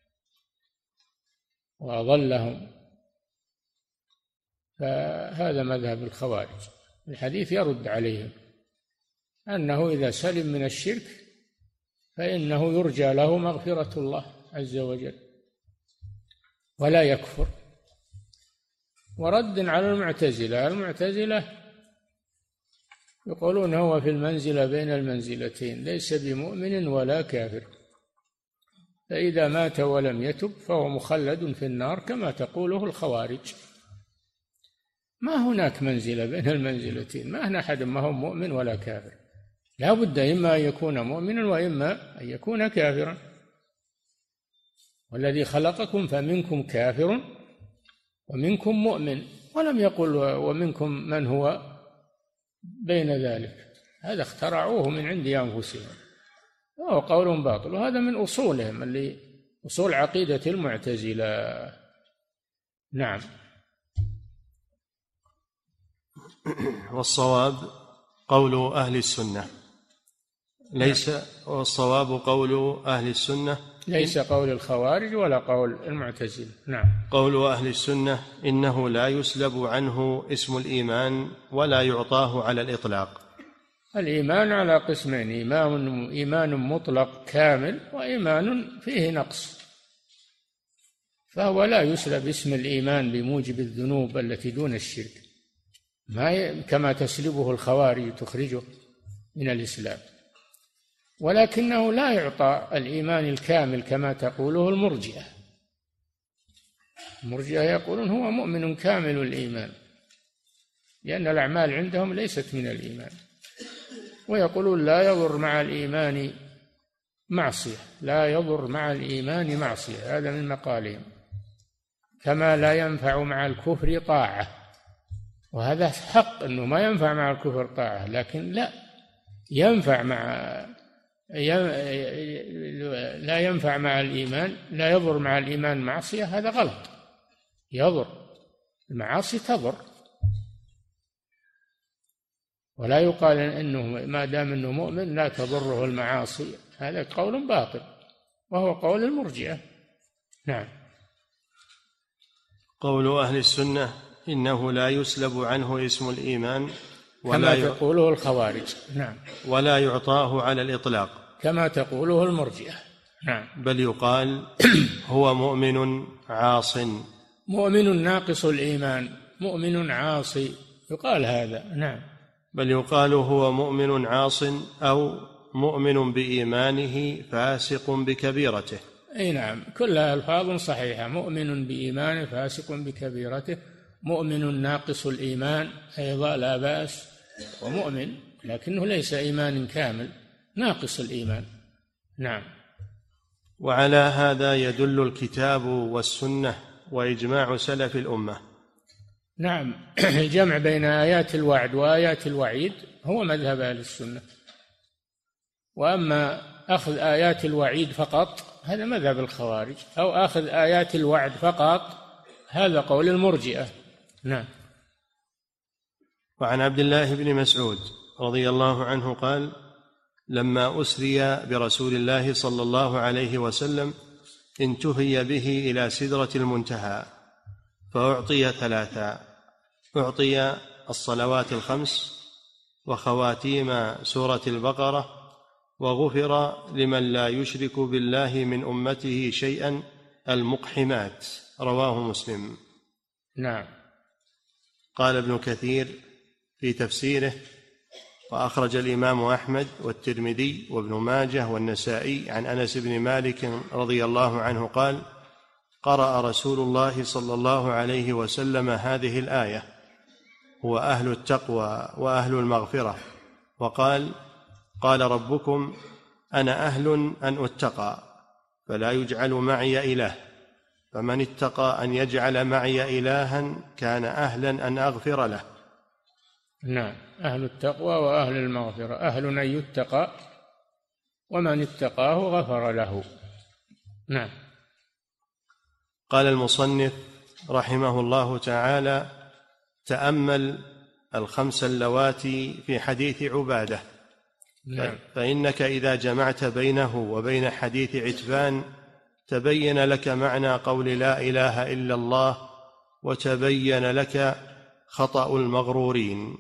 وأضلهم، فهذا مذهب الخوارج. الحديث يرد عليهم أنه إذا سلم من الشرك فإنه يرجى له مغفرة الله عز وجل ولا يكفر. ورد على المعتزلة يقولون هو في المنزلة بين المنزلتين، ليس بمؤمن ولا كافر، فإذا مات ولم يتب فهو مخلد في النار كما تقوله الخوارج. ما هناك منزلة بين المنزلتين، ما هنا أحد ما هو مؤمن ولا كافر، لا بد إما أن يكون مؤمنا وإما أن يكون كافرا. والذي خلقكم فمنكم كافر ومنكم مؤمن، ولم يقل ومنكم من هو بين ذلك، هذا اخترعوه من عند أنفسهم وهو قول باطل، وهذا من أصولهم اللي أصول عقيدة المعتزلة. نعم. والصواب قول أهل السنة والصواب قول أهل السنة ليس قول الخوارج ولا قول المعتزلة. نعم. قول أهل السنة إنه لا يسلب عنه اسم الإيمان ولا يعطاه على الإطلاق. الإيمان على قسمين: إيمان مطلق كامل وإيمان فيه نقص، فهو لا يسلب اسم الإيمان بموجب الذنوب التي دون الشرك كما تسلبه الخوارج تخرجه من الإسلام، ولكنه لا يعطى الإيمان الكامل كما تقوله المرجئة. المرجئة يقولون هو مؤمن كامل الإيمان لأن الأعمال عندهم ليست من الإيمان، ويقولون لا يضر مع الإيمان معصية، لا يضر مع الإيمان معصية، هذا من مقالهم، كما لا ينفع مع الكفر طاعة، وهذا حق أنه ما ينفع مع الكفر طاعة، لكن لا ينفع لا ينفع مع الإيمان، لا يضر مع الإيمان معصية، هذا غلط، يضر، المعاصي تضر، ولا يقال إنه ما دام إنه مؤمن لا تضره المعاصي، هذا قول باطل وهو قول المرجئة. نعم. قول أهل السنة إنه لا يسلب عنه اسم الإيمان كما تقوله الخوارج. نعم. ولا يعطاه على الإطلاق كما تقوله المرجئة. نعم. بل يقال هو مؤمن عاص. مؤمن ناقص الإيمان، مؤمن عاصي، يقال هذا. نعم. بل يقال هو مؤمن عاص أو مؤمن بإيمانه فاسق بكبيرته. أي نعم، كلها ألفاظ صحيحة. مؤمن بإيمانه فاسق بكبيرته، مؤمن ناقص الإيمان أيضا لا بأس، ومؤمن لكنه ليس إيمان كامل، ناقص الإيمان. نعم. وعلى هذا يدل الكتاب والسنة وإجماع سلف الأمة. نعم. الجمع بين آيات الوعد وآيات الوعيد هو مذهب أهل السنة، وأما أخذ آيات الوعيد فقط هذا مذهب الخوارج، أو أخذ آيات الوعد فقط هذا قول المرجئة. نعم. وعن عبد الله بن مسعود رضي الله عنه قال: لما أسري برسول الله صلى الله عليه وسلم انتهي به إلى سدرة المنتهى فأعطي ثلاثا: أعطي الصلوات الخمس وخواتيم سورة البقرة، وغفر لمن لا يشرك بالله من أمته شيئا المقحمات. رواه مسلم. نعم. قال ابن كثير في تفسيره: وأخرج الإمام أحمد والترمذي وابن ماجه والنسائي عن أنس بن مالك رضي الله عنه قال: قرأ رسول الله صلى الله عليه وسلم هذه الآية: هو أهل التقوى وأهل المغفرة، وقال: قال ربكم أنا أهل أن أتقى فلا يجعل معي إله، فمن اتقى أن يجعل معي إلها كان أهلا أن أغفر له. نعم. أهل التقوى وأهل المغفرة، أهل أن يتقى، ومن اتقاه غفر له. نعم. قال المصنف رحمه الله تعالى: تأمل الخمس اللواتي في حديث عبادة. نعم. فإنك إذا جمعت بينه وبين حديث عتبان تبين لك معنى قول لا إله إلا الله، وتبين لك خطأ المغرورين.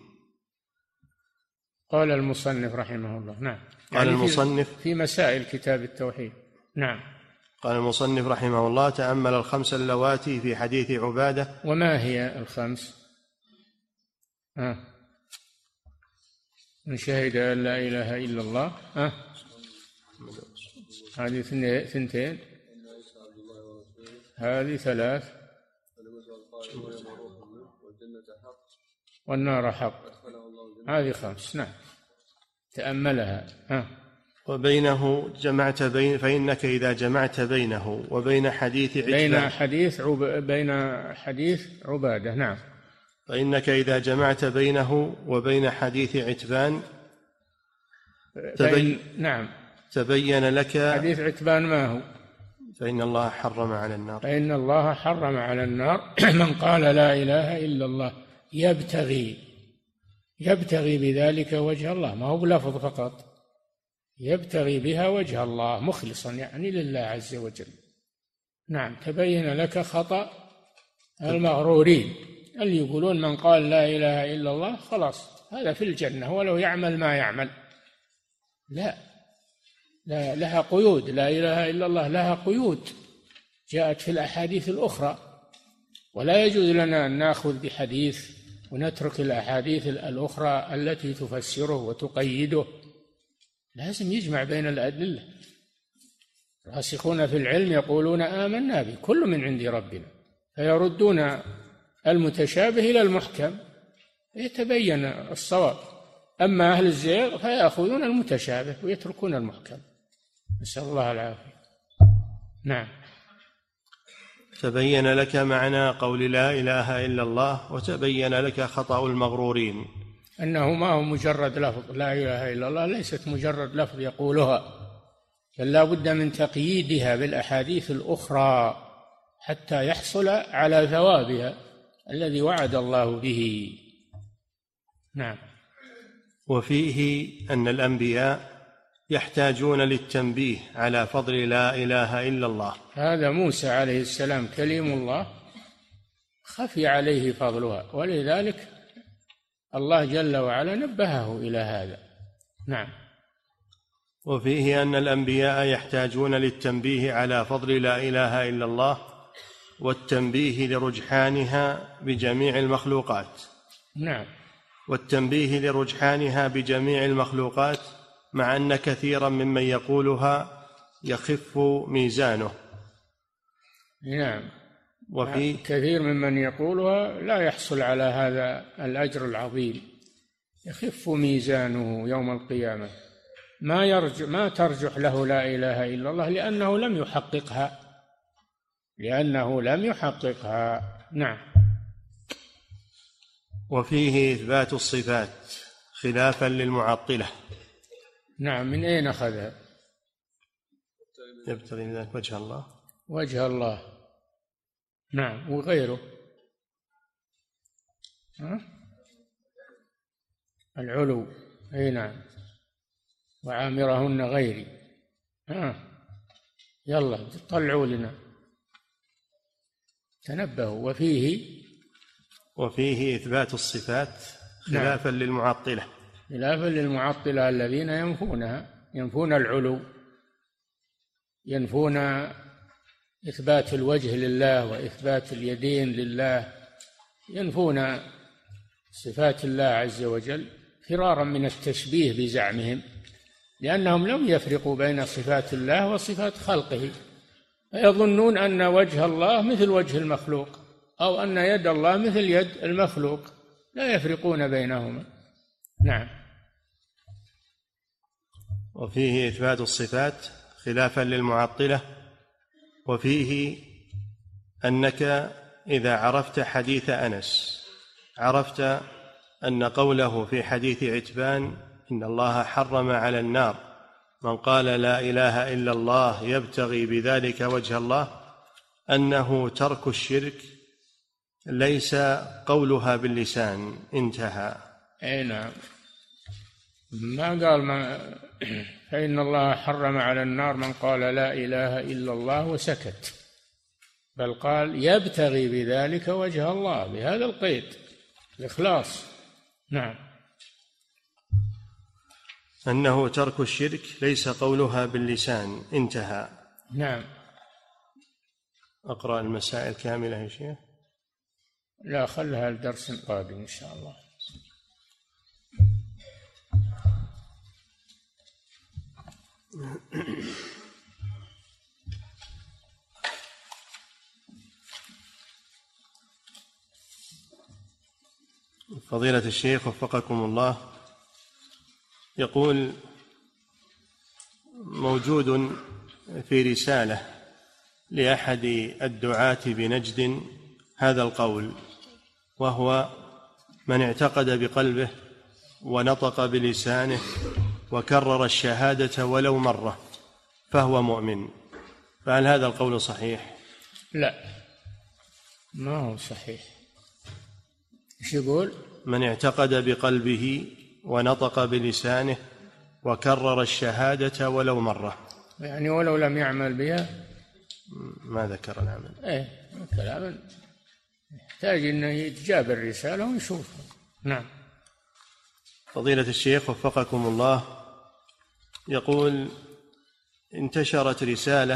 قال المصنف رحمه الله. نعم. قال المصنف في مسائل كتاب التوحيد. نعم. قال المصنف رحمه الله: تأمل الخمس اللواتي في حديث عبادة. وما هي الخمس؟ من شهد أن لا إله إلا الله، هذه ثنتين، هذه ثلاث، والنار حق، هذه خمس. نعم. تأملها. وبينه جمعت فإنك إذا جمعت بينه وبين حديث عتبان بين حديث عبادة. نعم. فإنك إذا جمعت بينه وبين حديث عتبان نعم. تبين لك حديث عتبان ما هو؟ فإن الله حرم على النار. فإن الله حرم على النار من قال لا إله إلا الله يبتغي بذلك وجه الله، ما هو بلفظ فقط، يبتغي بها وجه الله مخلصا يعني لله عز وجل. نعم. تبين لك خطأ المغرورين اللي يقولون من قال لا إله إلا الله خلاص هذا في الجنة ولو يعمل ما يعمل. لا لها قيود. لا إله إلا الله لها قيود جاءت في الأحاديث الأخرى، ولا يجوز لنا أن نأخذ بحديث ونترك الأحاديث الأخرى التي تفسره وتقيده. لازم يجمع بين الأدلة. الراسخون في العلم يقولون آمنا به كل من عند ربنا، فيردون المتشابه إلى المحكم يتبين الصواب. أما أهل الزيغ فيأخذون المتشابه ويتركون المحكم، نسأل الله العافية. نعم. تبين لك معنى قول لا إله إلا الله، وتبين لك خطأ المغرورين، أنه ما هو مجرد لفظ. لا إله إلا الله ليست مجرد لفظ يقولها، بل لا بد من تقييدها بالأحاديث الأخرى حتى يحصل على ثوابها الذي وعد الله به. نعم. وفيه أن الأنبياء يحتاجون للتنبيه على فضل لا إله إلا الله. هذا موسى عليه السلام كليم الله خفي عليه فضلها، ولذلك الله جل وعلا نبهه إلى هذا. نعم. وفيه أن الأنبياء يحتاجون للتنبيه على فضل لا إله إلا الله والتنبيه لرجحانها بجميع المخلوقات. نعم. والتنبيه لرجحانها بجميع المخلوقات، مع أن كثيرا ممن يقولها يخف ميزانه. نعم. وفي كثير ممن يقولها لا يحصل على هذا الأجر العظيم، يخف ميزانه يوم القيامة، ما ترجح له لا إله إلا الله لأنه لم يحققها. نعم. وفيه إثبات الصفات خلافا للمعطلة. نعم. من أين أخذها؟ يبتغي ذلك وجه الله. نعم. وغيره العلو. أي نعم. وعامرهن غيري. يلا طلعوا لنا، تنبهوا. وفيه إثبات الصفات خلافا للمعطلة. خلافا للمعطلة الذين ينفون العلو، ينفون إثبات الوجه لله وإثبات اليدين لله، ينفون صفات الله عز وجل فرارا من التشبيه بزعمهم، لأنهم لم يفرقوا بين صفات الله وصفات خلقه، فيظنون أن وجه الله مثل وجه المخلوق، أو أن يد الله مثل يد المخلوق، لا يفرقون بينهما. نعم. وفيه إثبات الصفات خلافا للمعطلة. وفيه أنك إذا عرفت حديث أنس عرفت أن قوله في حديث عتبان إن الله حرم على النار من قال لا إله إلا الله يبتغي بذلك وجه الله، أنه ترك الشرك ليس قولها باللسان. انتهى. أي نعم. ما قال فإن الله حرم على النار من قال لا إله إلا الله وسكت، بل قال يبتغي بذلك وجه الله، بهذا القيد، الإخلاص. نعم. أنه ترك الشرك ليس قولها باللسان. انتهى. نعم. أقرأ المسائل كاملة يا شيخ؟ لا، خلها الدرس القادم إن شاء الله. فضيلة الشيخ وفقكم الله، يقول: موجود في رسالة لأحد الدعاة بنجد هذا القول، وهو: من اعتقد بقلبه ونطق بلسانه وكرر الشهادة ولو مرة فهو مؤمن. فهل هذا القول صحيح؟ لا، ما هو صحيح. ايش يقول؟ من اعتقد بقلبه ونطق بلسانه وكرر الشهادة ولو مرة، يعني ولو لم يعمل بها. ما ذكر العمل. كلام يحتاج أنه يتجاب الرسالة ونشوفها. نعم. فضيلة الشيخ وفقكم الله، يقول: انتشرت رسالة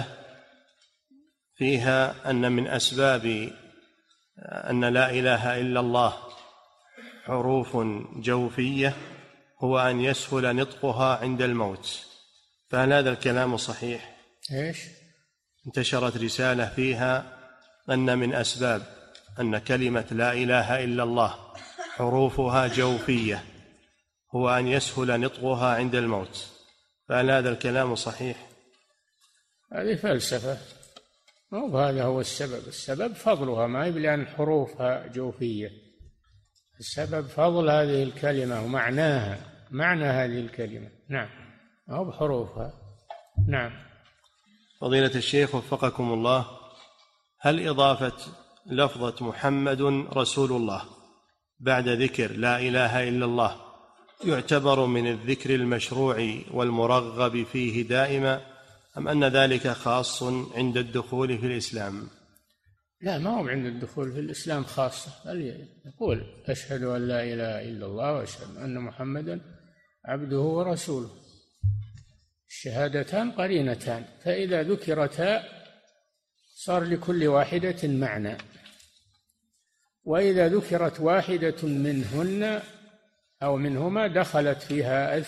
فيها أن من أسباب أن لا إله إلا الله حروف جوفية هو أن يسهل نطقها عند الموت، فهل هذا الكلام صحيح؟ إيش؟ انتشرت رسالة فيها أن من أسباب أن كلمة لا إله إلا الله حروفها جوفية هو أن يسهل نطقها عند الموت، فهل هذا الكلام صحيح؟ هذه فلسفة، هذا هو السبب. السبب فضلها، ما يبلي أن حروفها جوفية. السبب فضل هذه الكلمة ومعناها، معنى هذه الكلمة. نعم، أو بحروفها. نعم. فضيلة الشيخ وفقكم الله، هل إضافة لفظة محمد رسول الله بعد ذكر لا إله إلا الله يعتبر من الذكر المشروع والمرغب فيه دائما، أم أن ذلك خاص عند الدخول في الإسلام؟ لا، ما هو عند الدخول في الإسلام خاصة، بل يقول أشهد أن لا إله إلا الله وأشهد أن محمدا عبده ورسوله. الشهادتان قرينتان، فإذا ذكرتا صار لكل واحدة معنى، وإذا ذكرت واحدة منهن أو منهما دخلت فيها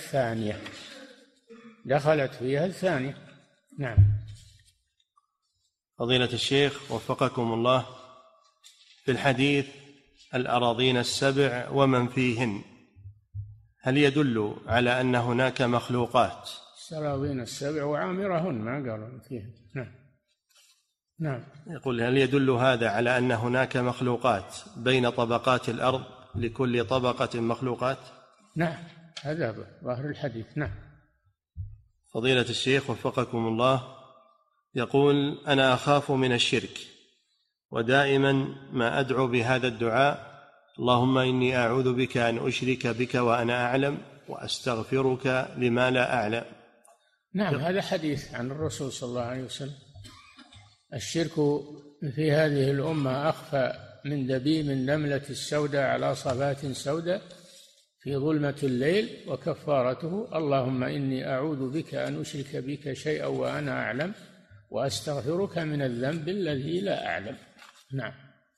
الثانية. نعم. فضيلة الشيخ وفقكم الله، في الحديث الأراضين السبع ومن فيهن، هل يدل على أن هناك مخلوقات؟ الأراضين السبع وعامرهن، ما قالوا فيهن. نعم. يقول هل يدل هذا على أن هناك مخلوقات بين طبقات الأرض، لكل طبقة مخلوقات؟ نعم، هذا ظاهر الحديث. نعم. فضيلة الشيخ وفقكم الله، يقول أنا أخاف من الشرك، ودائما ما أدعو بهذا الدعاء: اللهم إني أعوذ بك أن أشرك بك وأنا أعلم، وأستغفرك لما لا أعلم. نعم، هذا حديث عن الرسول صلى الله عليه وسلم: الشرك في هذه الأمة أخفى من دبيب النملة السوداء على صفات سوداء في ظلمة الليل، وكفارته اللهم إني أعوذ بك أن أشرك بك شيئا وأنا أعلم، وأستغفرك من الذنب الذي لا أعلم. نعم.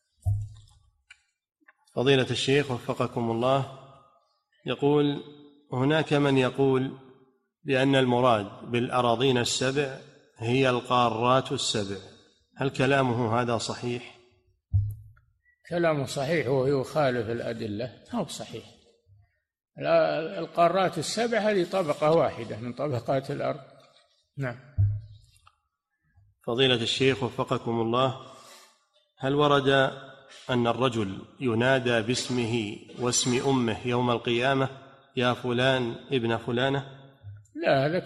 فضيلة الشيخ وفقكم الله، يقول هناك من يقول بأن المراد بالأراضين السبع هي القارات السبع، هل كلامه هذا صحيح؟ كلامه صحيح وهو يخالف الأدلة، هو صحيح. القارات السبع هذه طبقة واحدة من طبقات الأرض. نعم. فضيلة الشيخ وفقكم الله، هل ورد أن الرجل ينادى باسمه واسم أمه يوم القيامة يا فلان ابن فلانة؟ لا، هذا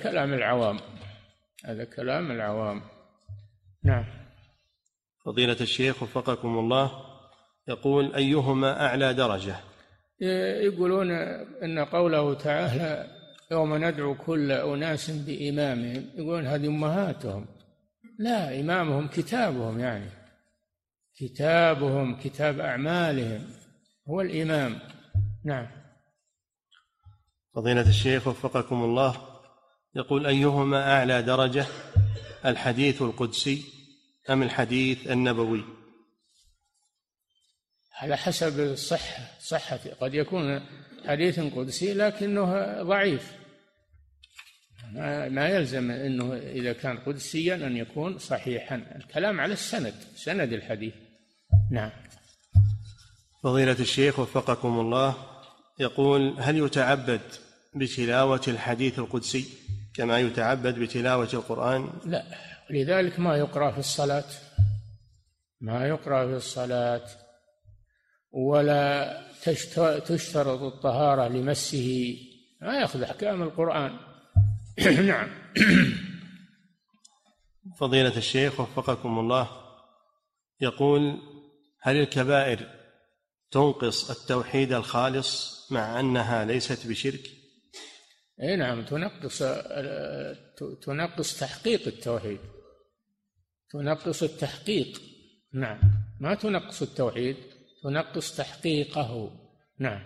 كلام العوام. نعم. فضيلة الشيخ وفقكم الله، يقول أيهما أعلى درجة؟ يقولون إن قوله تعالى يوم ندعو كل أناس بإمامهم، يقولون هذه أمهاتهم. لا، إمامهم كتابهم، يعني كتابهم، كتاب أعمالهم هو الإمام. نعم. فضيلة الشيخ وفقكم الله، يقول أيهما أعلى درجة، الحديث القدسي أم الحديث النبوي؟ على حسب صحة قد يكون حديث قدسي لكنه ضعيف، ما يلزم أنه إذا كان قدسيا أن يكون صحيحا، الكلام على سند الحديث. نعم. فضيلة الشيخ وفقكم الله، يقول هل يتعبد بتلاوة الحديث القدسي كما يتعبد بتلاوة القرآن؟ لا، لذلك ما يقرأ في الصلاة، ولا تشترط الطهارة لمسه، ما يأخذ أحكام القرآن. نعم. فضيلة الشيخ وفقكم الله، يقول هل الكبائر تنقص التوحيد الخالص مع أنها ليست بشرك؟ اي نعم، تنقص تحقيق التوحيد، تنقص التحقيق. نعم، ما تنقص التوحيد، تنقص تحقيقه. نعم.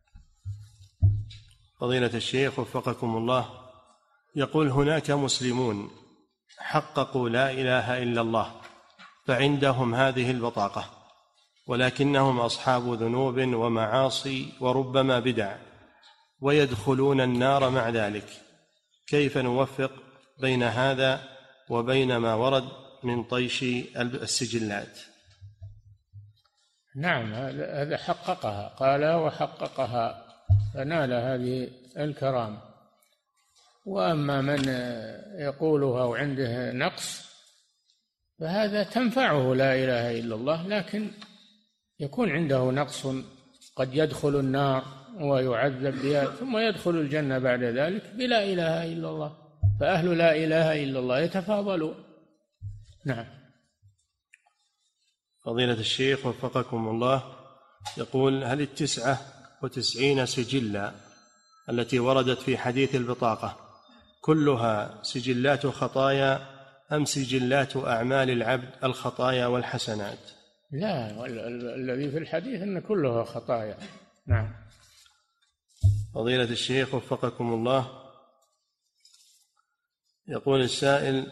فضيلة الشيخ وفقكم الله، يقول هناك مسلمون حققوا لا إله إلا الله فعندهم هذه البطاقة، ولكنهم أصحاب ذنوب ومعاصي وربما بدع، ويدخلون النار مع ذلك، كيف نوفق بين هذا وبين ما ورد من طيش السجلات؟ نعم، هذا حققها، قالها وحققها فنال هذه الكرامة. وأما من يقولها وعنده نقص فهذا تنفعه لا إله إلا الله، لكن يكون عنده نقص، قد يدخل النار ويعذب بها ثم يدخل الجنة بعد ذلك بلا إله إلا الله، فأهل لا إله إلا الله يتفاضلون. نعم. فضيلة الشيخ وفقكم الله، يقول هل 99 سجلا التي وردت في حديث البطاقة كلها سجلات خطايا أم سجلات أعمال العبد الخطايا والحسنات؟ لا، الذي في الحديث أن كلها خطايا. نعم. فضيلة الشيخ وفقكم الله، يقول السائل: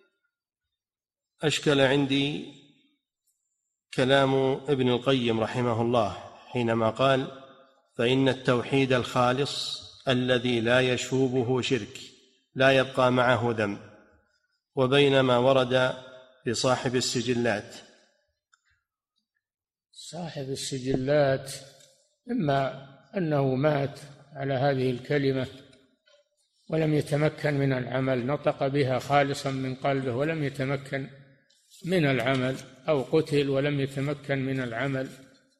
أشكل عندي كلام ابن القيم رحمه الله حينما قال: فإن التوحيد الخالص الذي لا يشوبه شرك لا يبقى معه ذنب، وبينما ورد بصاحب السجلات. صاحب السجلات إما أنه مات على هذه الكلمة ولم يتمكن من العمل، نطق بها خالصا من قلبه ولم يتمكن من العمل، أو قتل ولم يتمكن من العمل،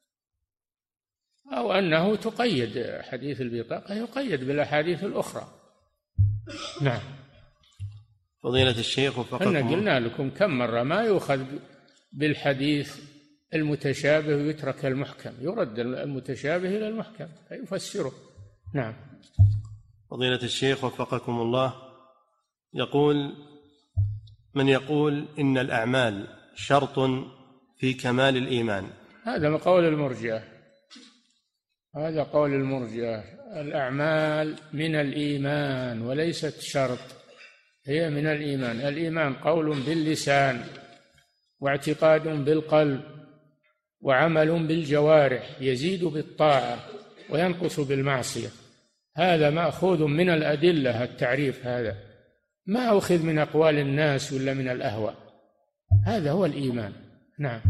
أو أنه تقيد حديث البطاقة، يقيد بالأحاديث الأخرى. نعم. فضيلة الشيخ وفقكم، أنا قلنا لكم كم مرة ما يؤخذ بالحديث المتشابه ويترك المحكم، يرد المتشابه إلى المحكم فيفسره. نعم. فضيلة الشيخ وفقكم الله، يقول: من يقول إن الأعمال شرط في كمال الإيمان. هذا قول المرجئة، هذا قول المرجئة. الأعمال من الإيمان وليست شرط، هي من الإيمان. الإيمان قول باللسان، واعتقاد بالقلب، وعمل بالجوارح، يزيد بالطاعة وينقص بالمعصية. هذا مأخوذ من الأدلة، التعريف هذا ما أخذ من أقوال الناس ولا من الأهواء، هذا هو الإيمان. نعم.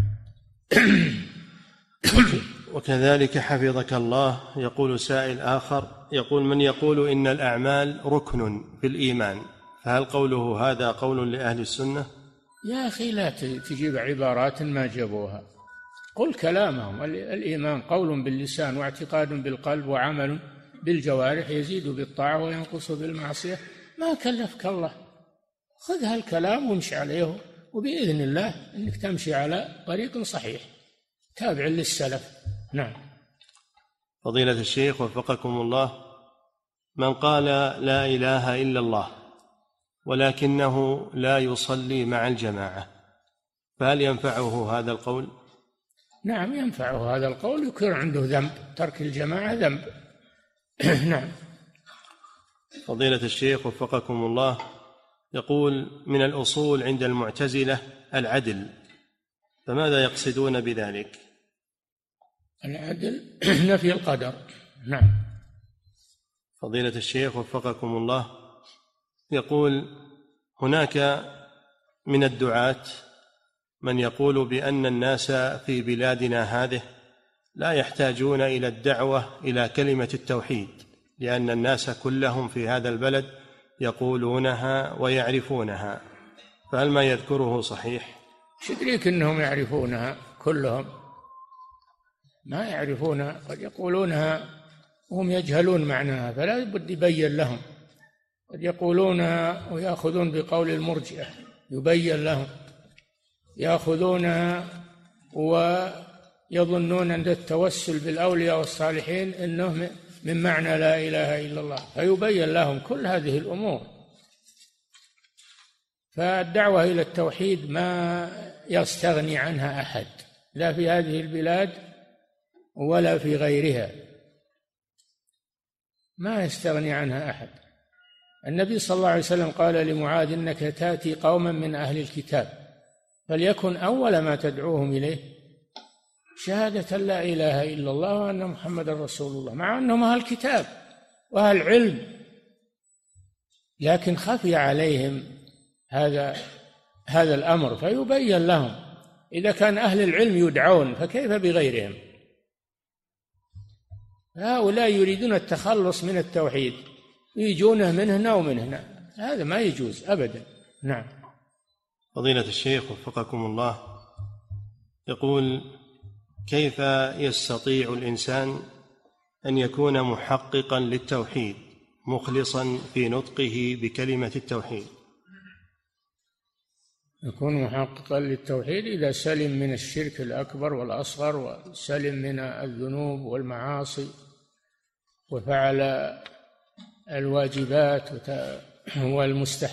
وكذلك حفظك الله، يقول سائل آخر، يقول: من يقول إن الأعمال ركن في الإيمان، فهل قوله هذا قول لأهل السنة؟ يا أخي لا تجيب عبارات ما جابوها، قل كلامهم. الإيمان قول باللسان، واعتقاد بالقلب، وعمل بالجوارح، يزيد بالطاعة وينقص بالمعصية. ما كلفك الله، خذ هالكلام وامشي عليه، وبإذن الله أنك تمشي على طريق صحيح تابع للسلف. نعم. فضيلة الشيخ وفقكم الله، من قال لا إله إلا الله ولكنه لا يصلي مع الجماعة، فهل ينفعه هذا القول؟ نعم ينفعه هذا القول، يكون عنده ذنب، ترك الجماعة ذنب. نعم. فضيلة الشيخ وفقكم الله، يقول: من الأصول عند المعتزلة العدل، فماذا يقصدون بذلك؟ العدل نفي القدر. نعم. فضيلة الشيخ وفقكم الله، يقول: هناك من الدعاة من يقول بأن الناس في بلادنا هذه لا يحتاجون إلى الدعوة إلى كلمة التوحيد، لأن الناس كلهم في هذا البلد يقولونها ويعرفونها، فهل ما يذكره صحيح؟ شدريك أنهم يعرفونها كلهم؟ ما يعرفونها، قد يقولونها وهم يجهلون معناها، فلا بد يبين لهم. قد يقولونها ويأخذون بقول المرجئة، يبين لهم، يأخذونها ويظنون أن التوسل بالأولياء والصالحين إنه من معنى لا إله إلا الله، فيبين لهم كل هذه الأمور. فالدعوة إلى التوحيد ما يستغني عنها أحد، لا في هذه البلاد ولا في غيرها، ما يستغني عنها أحد. النبي صلى الله عليه وسلم قال لمعاذ: إنك تأتي قوما من أهل الكتاب، فليكن أول ما تدعوهم إليه شهادة لا إله إلا الله وأن محمد رسول الله، مع أنهم أهل الكتاب وأهل علم، لكن خفي عليهم هذا الأمر، فيبين لهم. إذا كان أهل العلم يدعون فكيف بغيرهم؟ هؤلاء يريدون التخلص من التوحيد، يجونه من هنا ومن هنا، هذا ما يجوز أبدا. نعم. فضيلة الشيخ وفقكم الله، يقول: كيف يستطيع الإنسان أن يكون محققا للتوحيد مخلصا في نطقه بكلمة التوحيد؟ يكون محققا للتوحيد إذا سلم من الشرك الأكبر والأصغر، وسلم من الذنوب والمعاصي، وفعل الواجبات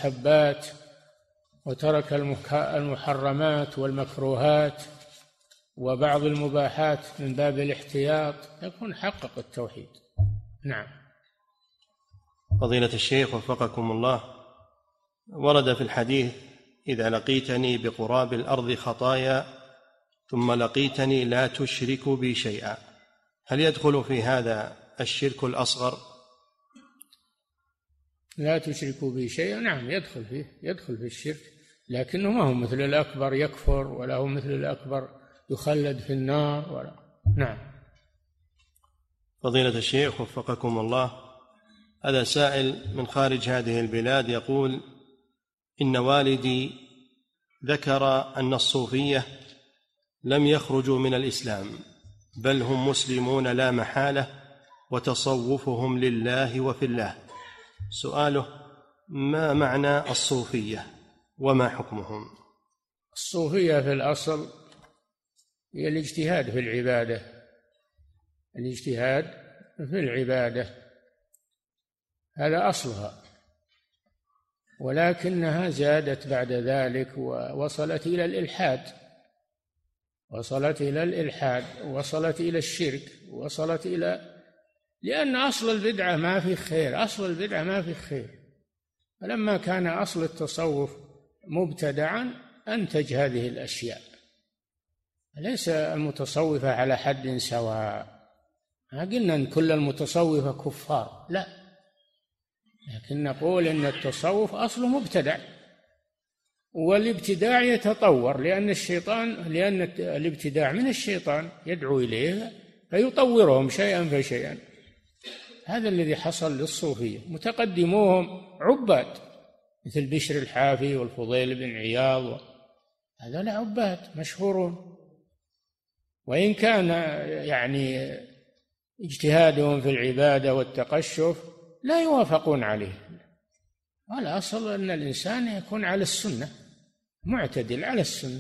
والمستحبات، وترك المحرمات والمكروهات، وبعض المباحات من باب الاحتياط، يكون حقق التوحيد. نعم. فضيلة الشيخ وفقكم الله، ورد في الحديث: إذا لقيتني بقراب الأرض خطايا ثم لقيتني لا تشرك بي شيئا، هل يدخل في هذا الشرك الأصغر؟ لا تشرك بي شيئا، نعم يدخل في الشرك، لكنه ما هو مثل الأكبر يكفر، ولا هو مثل الأكبر يخلد في النار ولا. نعم. فضيلة الشيخ وفقكم الله، هذا سائل من خارج هذه البلاد يقول: إن والدي ذكر أن الصوفية لم يخرجوا من الإسلام، بل هم مسلمون لا محالة، وتصوفهم لله وفي الله. سؤاله: ما معنى الصوفية وما حكمهم؟ الصوفية في الأصل هي الاجتهاد في العبادة، الاجتهاد في العبادة هذا أصلها، ولكنها زادت بعد ذلك ووصلت إلى الإلحاد، وصلت إلى الشرك، وصلت إلى، لأن أصل البدعة ما في خير، أصل البدعة ما في خير. فلما كان أصل التصوف مبتدعا أنتج هذه الأشياء. ليس المتصوفة على حد سواء، ما قلنا أن كل المتصوفة كفار، لا، لكن نقول أن التصوف أصله مبتدع، والابتداع يتطور، لأن الابتداع من الشيطان يدعو إليه فيطورهم شيئا فشيئا. هذا الذي حصل للصوفية. متقدموهم عباد مثل بشر الحافي والفضيل بن عياض، هذول عباد مشهورون، وإن كان يعني اجتهادهم في العبادة والتقشف لا يوافقون عليه. والأصل أن الإنسان يكون على السنة، معتدل على السنة.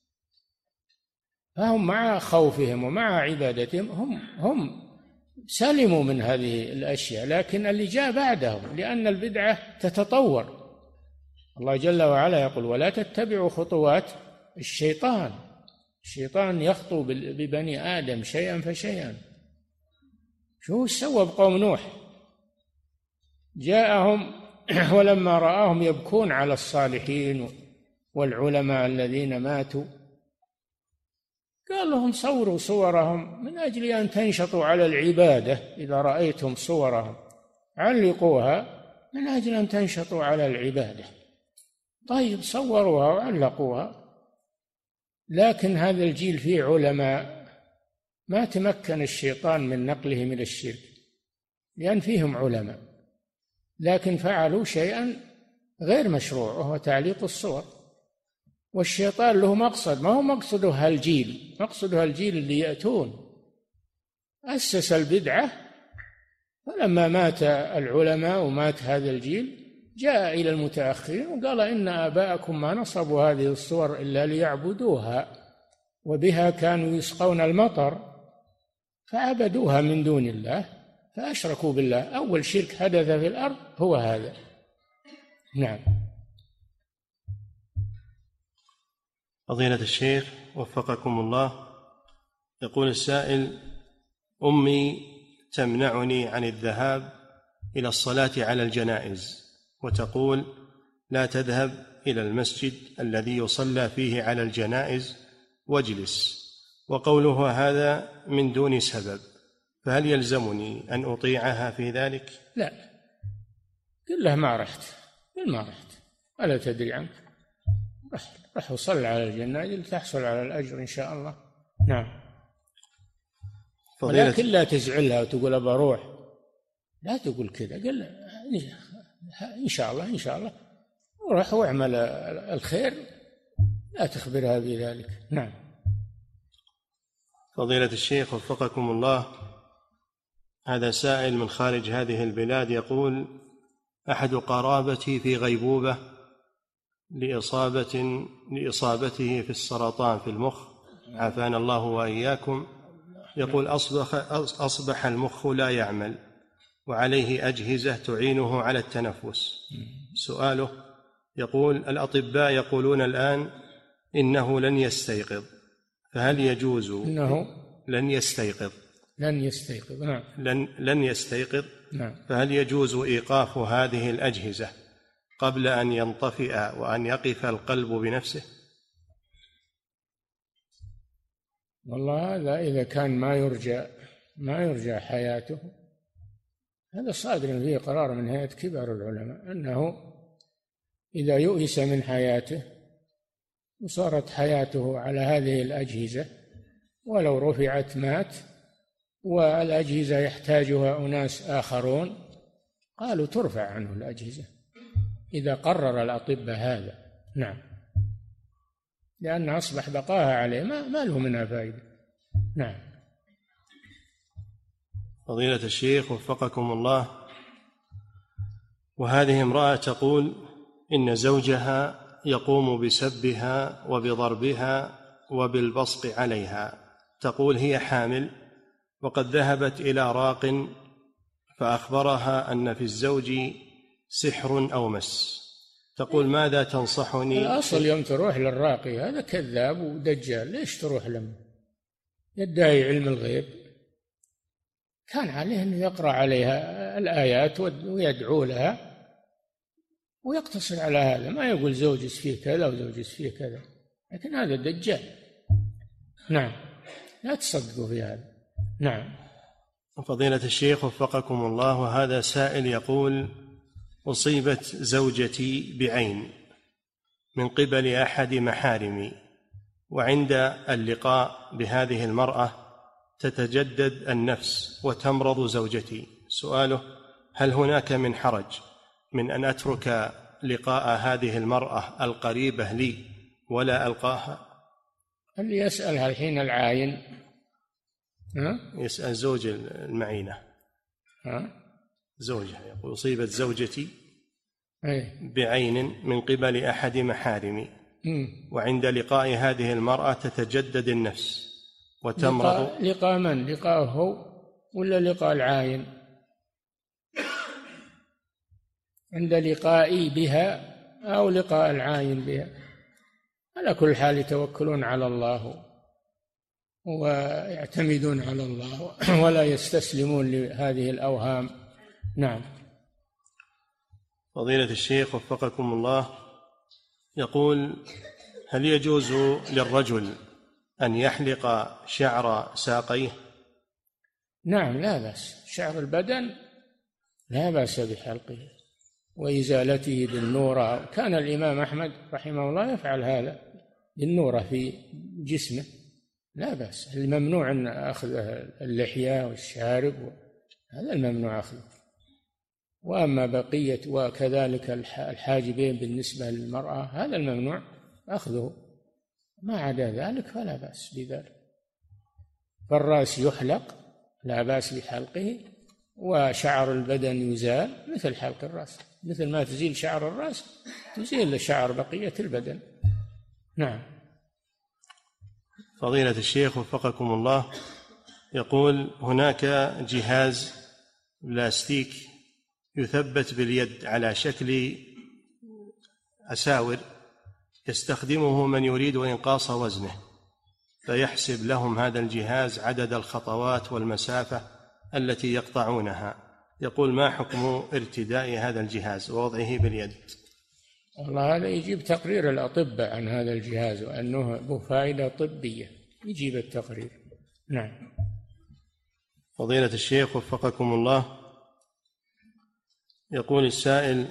فهم مع خوفهم ومع عبادتهم هم سلموا من هذه الأشياء، لكن اللي جاء بعدهم، لأن البدعة تتطور. الله جل وعلا يقول: ولا تتبعوا خطوات الشيطان يخطو ببني آدم شيئا فشيئا. شو سوى بقوم نوح؟ جاءهم ولما رآهم يبكون على الصالحين والعلماء الذين ماتوا، قال لهم: صوروا صورهم من أجل أن تنشطوا على العبادة. إذا رأيتم صورهم علقوها من أجل أن تنشطوا على العبادة. طيب، صوروها وعلقوها، لكن هذا الجيل فيه علماء ما تمكن الشيطان من نقلهم إلى الشرك، لأن فيهم علماء، لكن فعلوا شيئا غير مشروع، وهو تعليق الصور. والشيطان له مقصد، ما هو مقصده هالجيل، مقصده هالجيل اللي يأتون. أسس البدعة، فلما مات العلماء ومات هذا الجيل جاء إلى المتأخرين وقال: إن آباءكم ما نصبوا هذه الصور إلا ليعبدوها، وبها كانوا يسقون المطر، فعبدوها من دون الله فأشركوا بالله. أول شرك حدث في الأرض هو هذا. نعم. فضيلة الشيخ وفقكم الله، يقول السائل: أمي تمنعني عن الذهاب إلى الصلاة على الجنائز، وتقول: لا تذهب إلى المسجد الذي يصلى فيه على الجنائز واجلس، وقولها هذا من دون سبب، فهل يلزمني أن أطيعها في ذلك؟ لا، قل له ما رحت، ألا تدري عنك، رح وصل على الجنائز تحصل على الأجر إن شاء الله. نعم. ولكن لا تزعلها وتقول أبى أروح، لا تقول كذا، قل إن شاء الله روح واعمل الخير، لا تخبرها بذلك. نعم. فضيلة الشيخ وفقكم الله، هذا سائل من خارج هذه البلاد يقول: أحد قرابتي في غيبوبة لإصابته في السرطان في المخ، عافانا الله وإياكم. يقول: أصبح المخ لا يعمل وعليه أجهزة تعينه على التنفس. سؤاله: يقول: الأطباء يقولون الآن إنه لن يستيقظ، فهل يجوز إنه لن يستيقظ نعم. لن يستيقظ نعم. فهل يجوز إيقاف هذه الأجهزة قبل أن ينطفئ وأن يقف القلب بنفسه؟ والله هذا إذا كان ما يرجى حياته، هذا صادر فيه قرار من هيئة كبار العلماء أنه إذا يؤس من حياته وصارت حياته على هذه الأجهزة ولو رفعت مات، والأجهزة يحتاجها أناس آخرون، قالوا ترفع عنه الأجهزة إذا قرر الأطباء هذا. نعم، لأن أصبح بقاها عليه ما له منها فائدة. نعم. فضيلة الشيخ وفقكم الله، وهذه امرأة تقول إن زوجها يقوم بسبها وبضربها وبالبصق عليها، تقول هي حامل وقد ذهبت إلى راق فأخبرها أن في الزوج سحر أو مس، تقول ماذا تنصحني؟ الأصل يوم تروح للراقي هذا كذاب ودجال، ليش تروح له؟ يدعي علم الغيب، كان عليه أن يقرأ عليها الآيات ويدعو لها ويقتصر على هذا، ما يقول زوجي فيه كذا وزوجي فيه كذا، لكن هذا دجال. نعم، لا تصدقوا في هذا. نعم. فضيلة الشيخ وفقكم الله، وهذا سائل يقول أصيبت زوجتي بعين من قبل أحد محارمي، وعند اللقاء بهذه المرأة تتجدد النفس وتمرض زوجتي. سؤاله: هل هناك من حرج من أن أترك لقاء هذه المرأة القريبة لي ولا ألقاها؟ اللي يسألها الحين العاين، يسأل زوج المعينة، زوجها يقول أصيبت زوجتي بعين من قبل أحد محارمي، وعند لقاء هذه المرأة تتجدد النفس وتمرض. لقاء من؟ لقاءه هو ولا لقاء العاين؟ عند لقائي بها أو لقاء العاين بها، على كل حال يتوكلون على الله ويعتمدون على الله ولا يستسلمون لهذه الأوهام. نعم. فضيلة الشيخ وفقكم الله، يقول: هل يجوز للرجل أن يحلق شعر ساقيه؟ نعم، لا بأس، شعر البدن لا بأس بحلقه وإزالته بالنورة. كان الإمام أحمد رحمه الله يفعل هذا بالنورة في جسمه، لا بأس. الممنوع أن أخذ اللحية والشارب، هذا الممنوع أخذه. وأما بقية وكذلك الحاجبين بالنسبة للمرأة هذا الممنوع أخذه، ما عدا ذلك فلا بأس بذلك. فالرأس يحلق لا بأس بحلقه، وشعر البدن يزال مثل حلق الرأس، مثل ما تزيل شعر الرأس تزيل شعر بقية البدن. نعم. فضيلة الشيخ وفقكم الله، يقول: هناك جهاز بلاستيك يثبت باليد على شكل أساور يستخدمه من يريد إنقاص وزنه، فيحسب لهم هذا الجهاز عدد الخطوات والمسافة التي يقطعونها. يقول: ما حكم ارتداء هذا الجهاز ووضعه باليد؟ والله هذا يجيب تقرير الأطباء عن هذا الجهاز وأنه له فائدة طبية، يجيب التقرير. نعم. فضيلة الشيخ وفقكم الله، يقول السائل: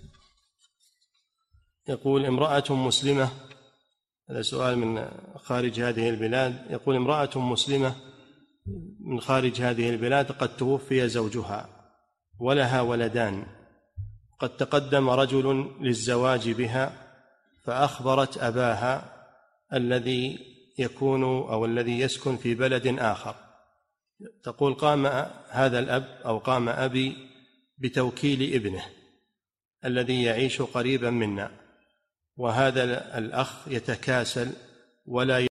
يقول امرأة مسلمة، هذا سؤال من خارج هذه البلاد، يقول: امرأة مسلمة من خارج هذه البلاد قد توفي زوجها ولها ولدان، قد تقدم رجل للزواج بها فأخبرت أباها الذي يكون أو الذي يسكن في بلد آخر. تقول: قام هذا الأب أو قام أبي بتوكيل ابنه الذي يعيش قريبا منا، وهذا الأخ يتكاسل ولا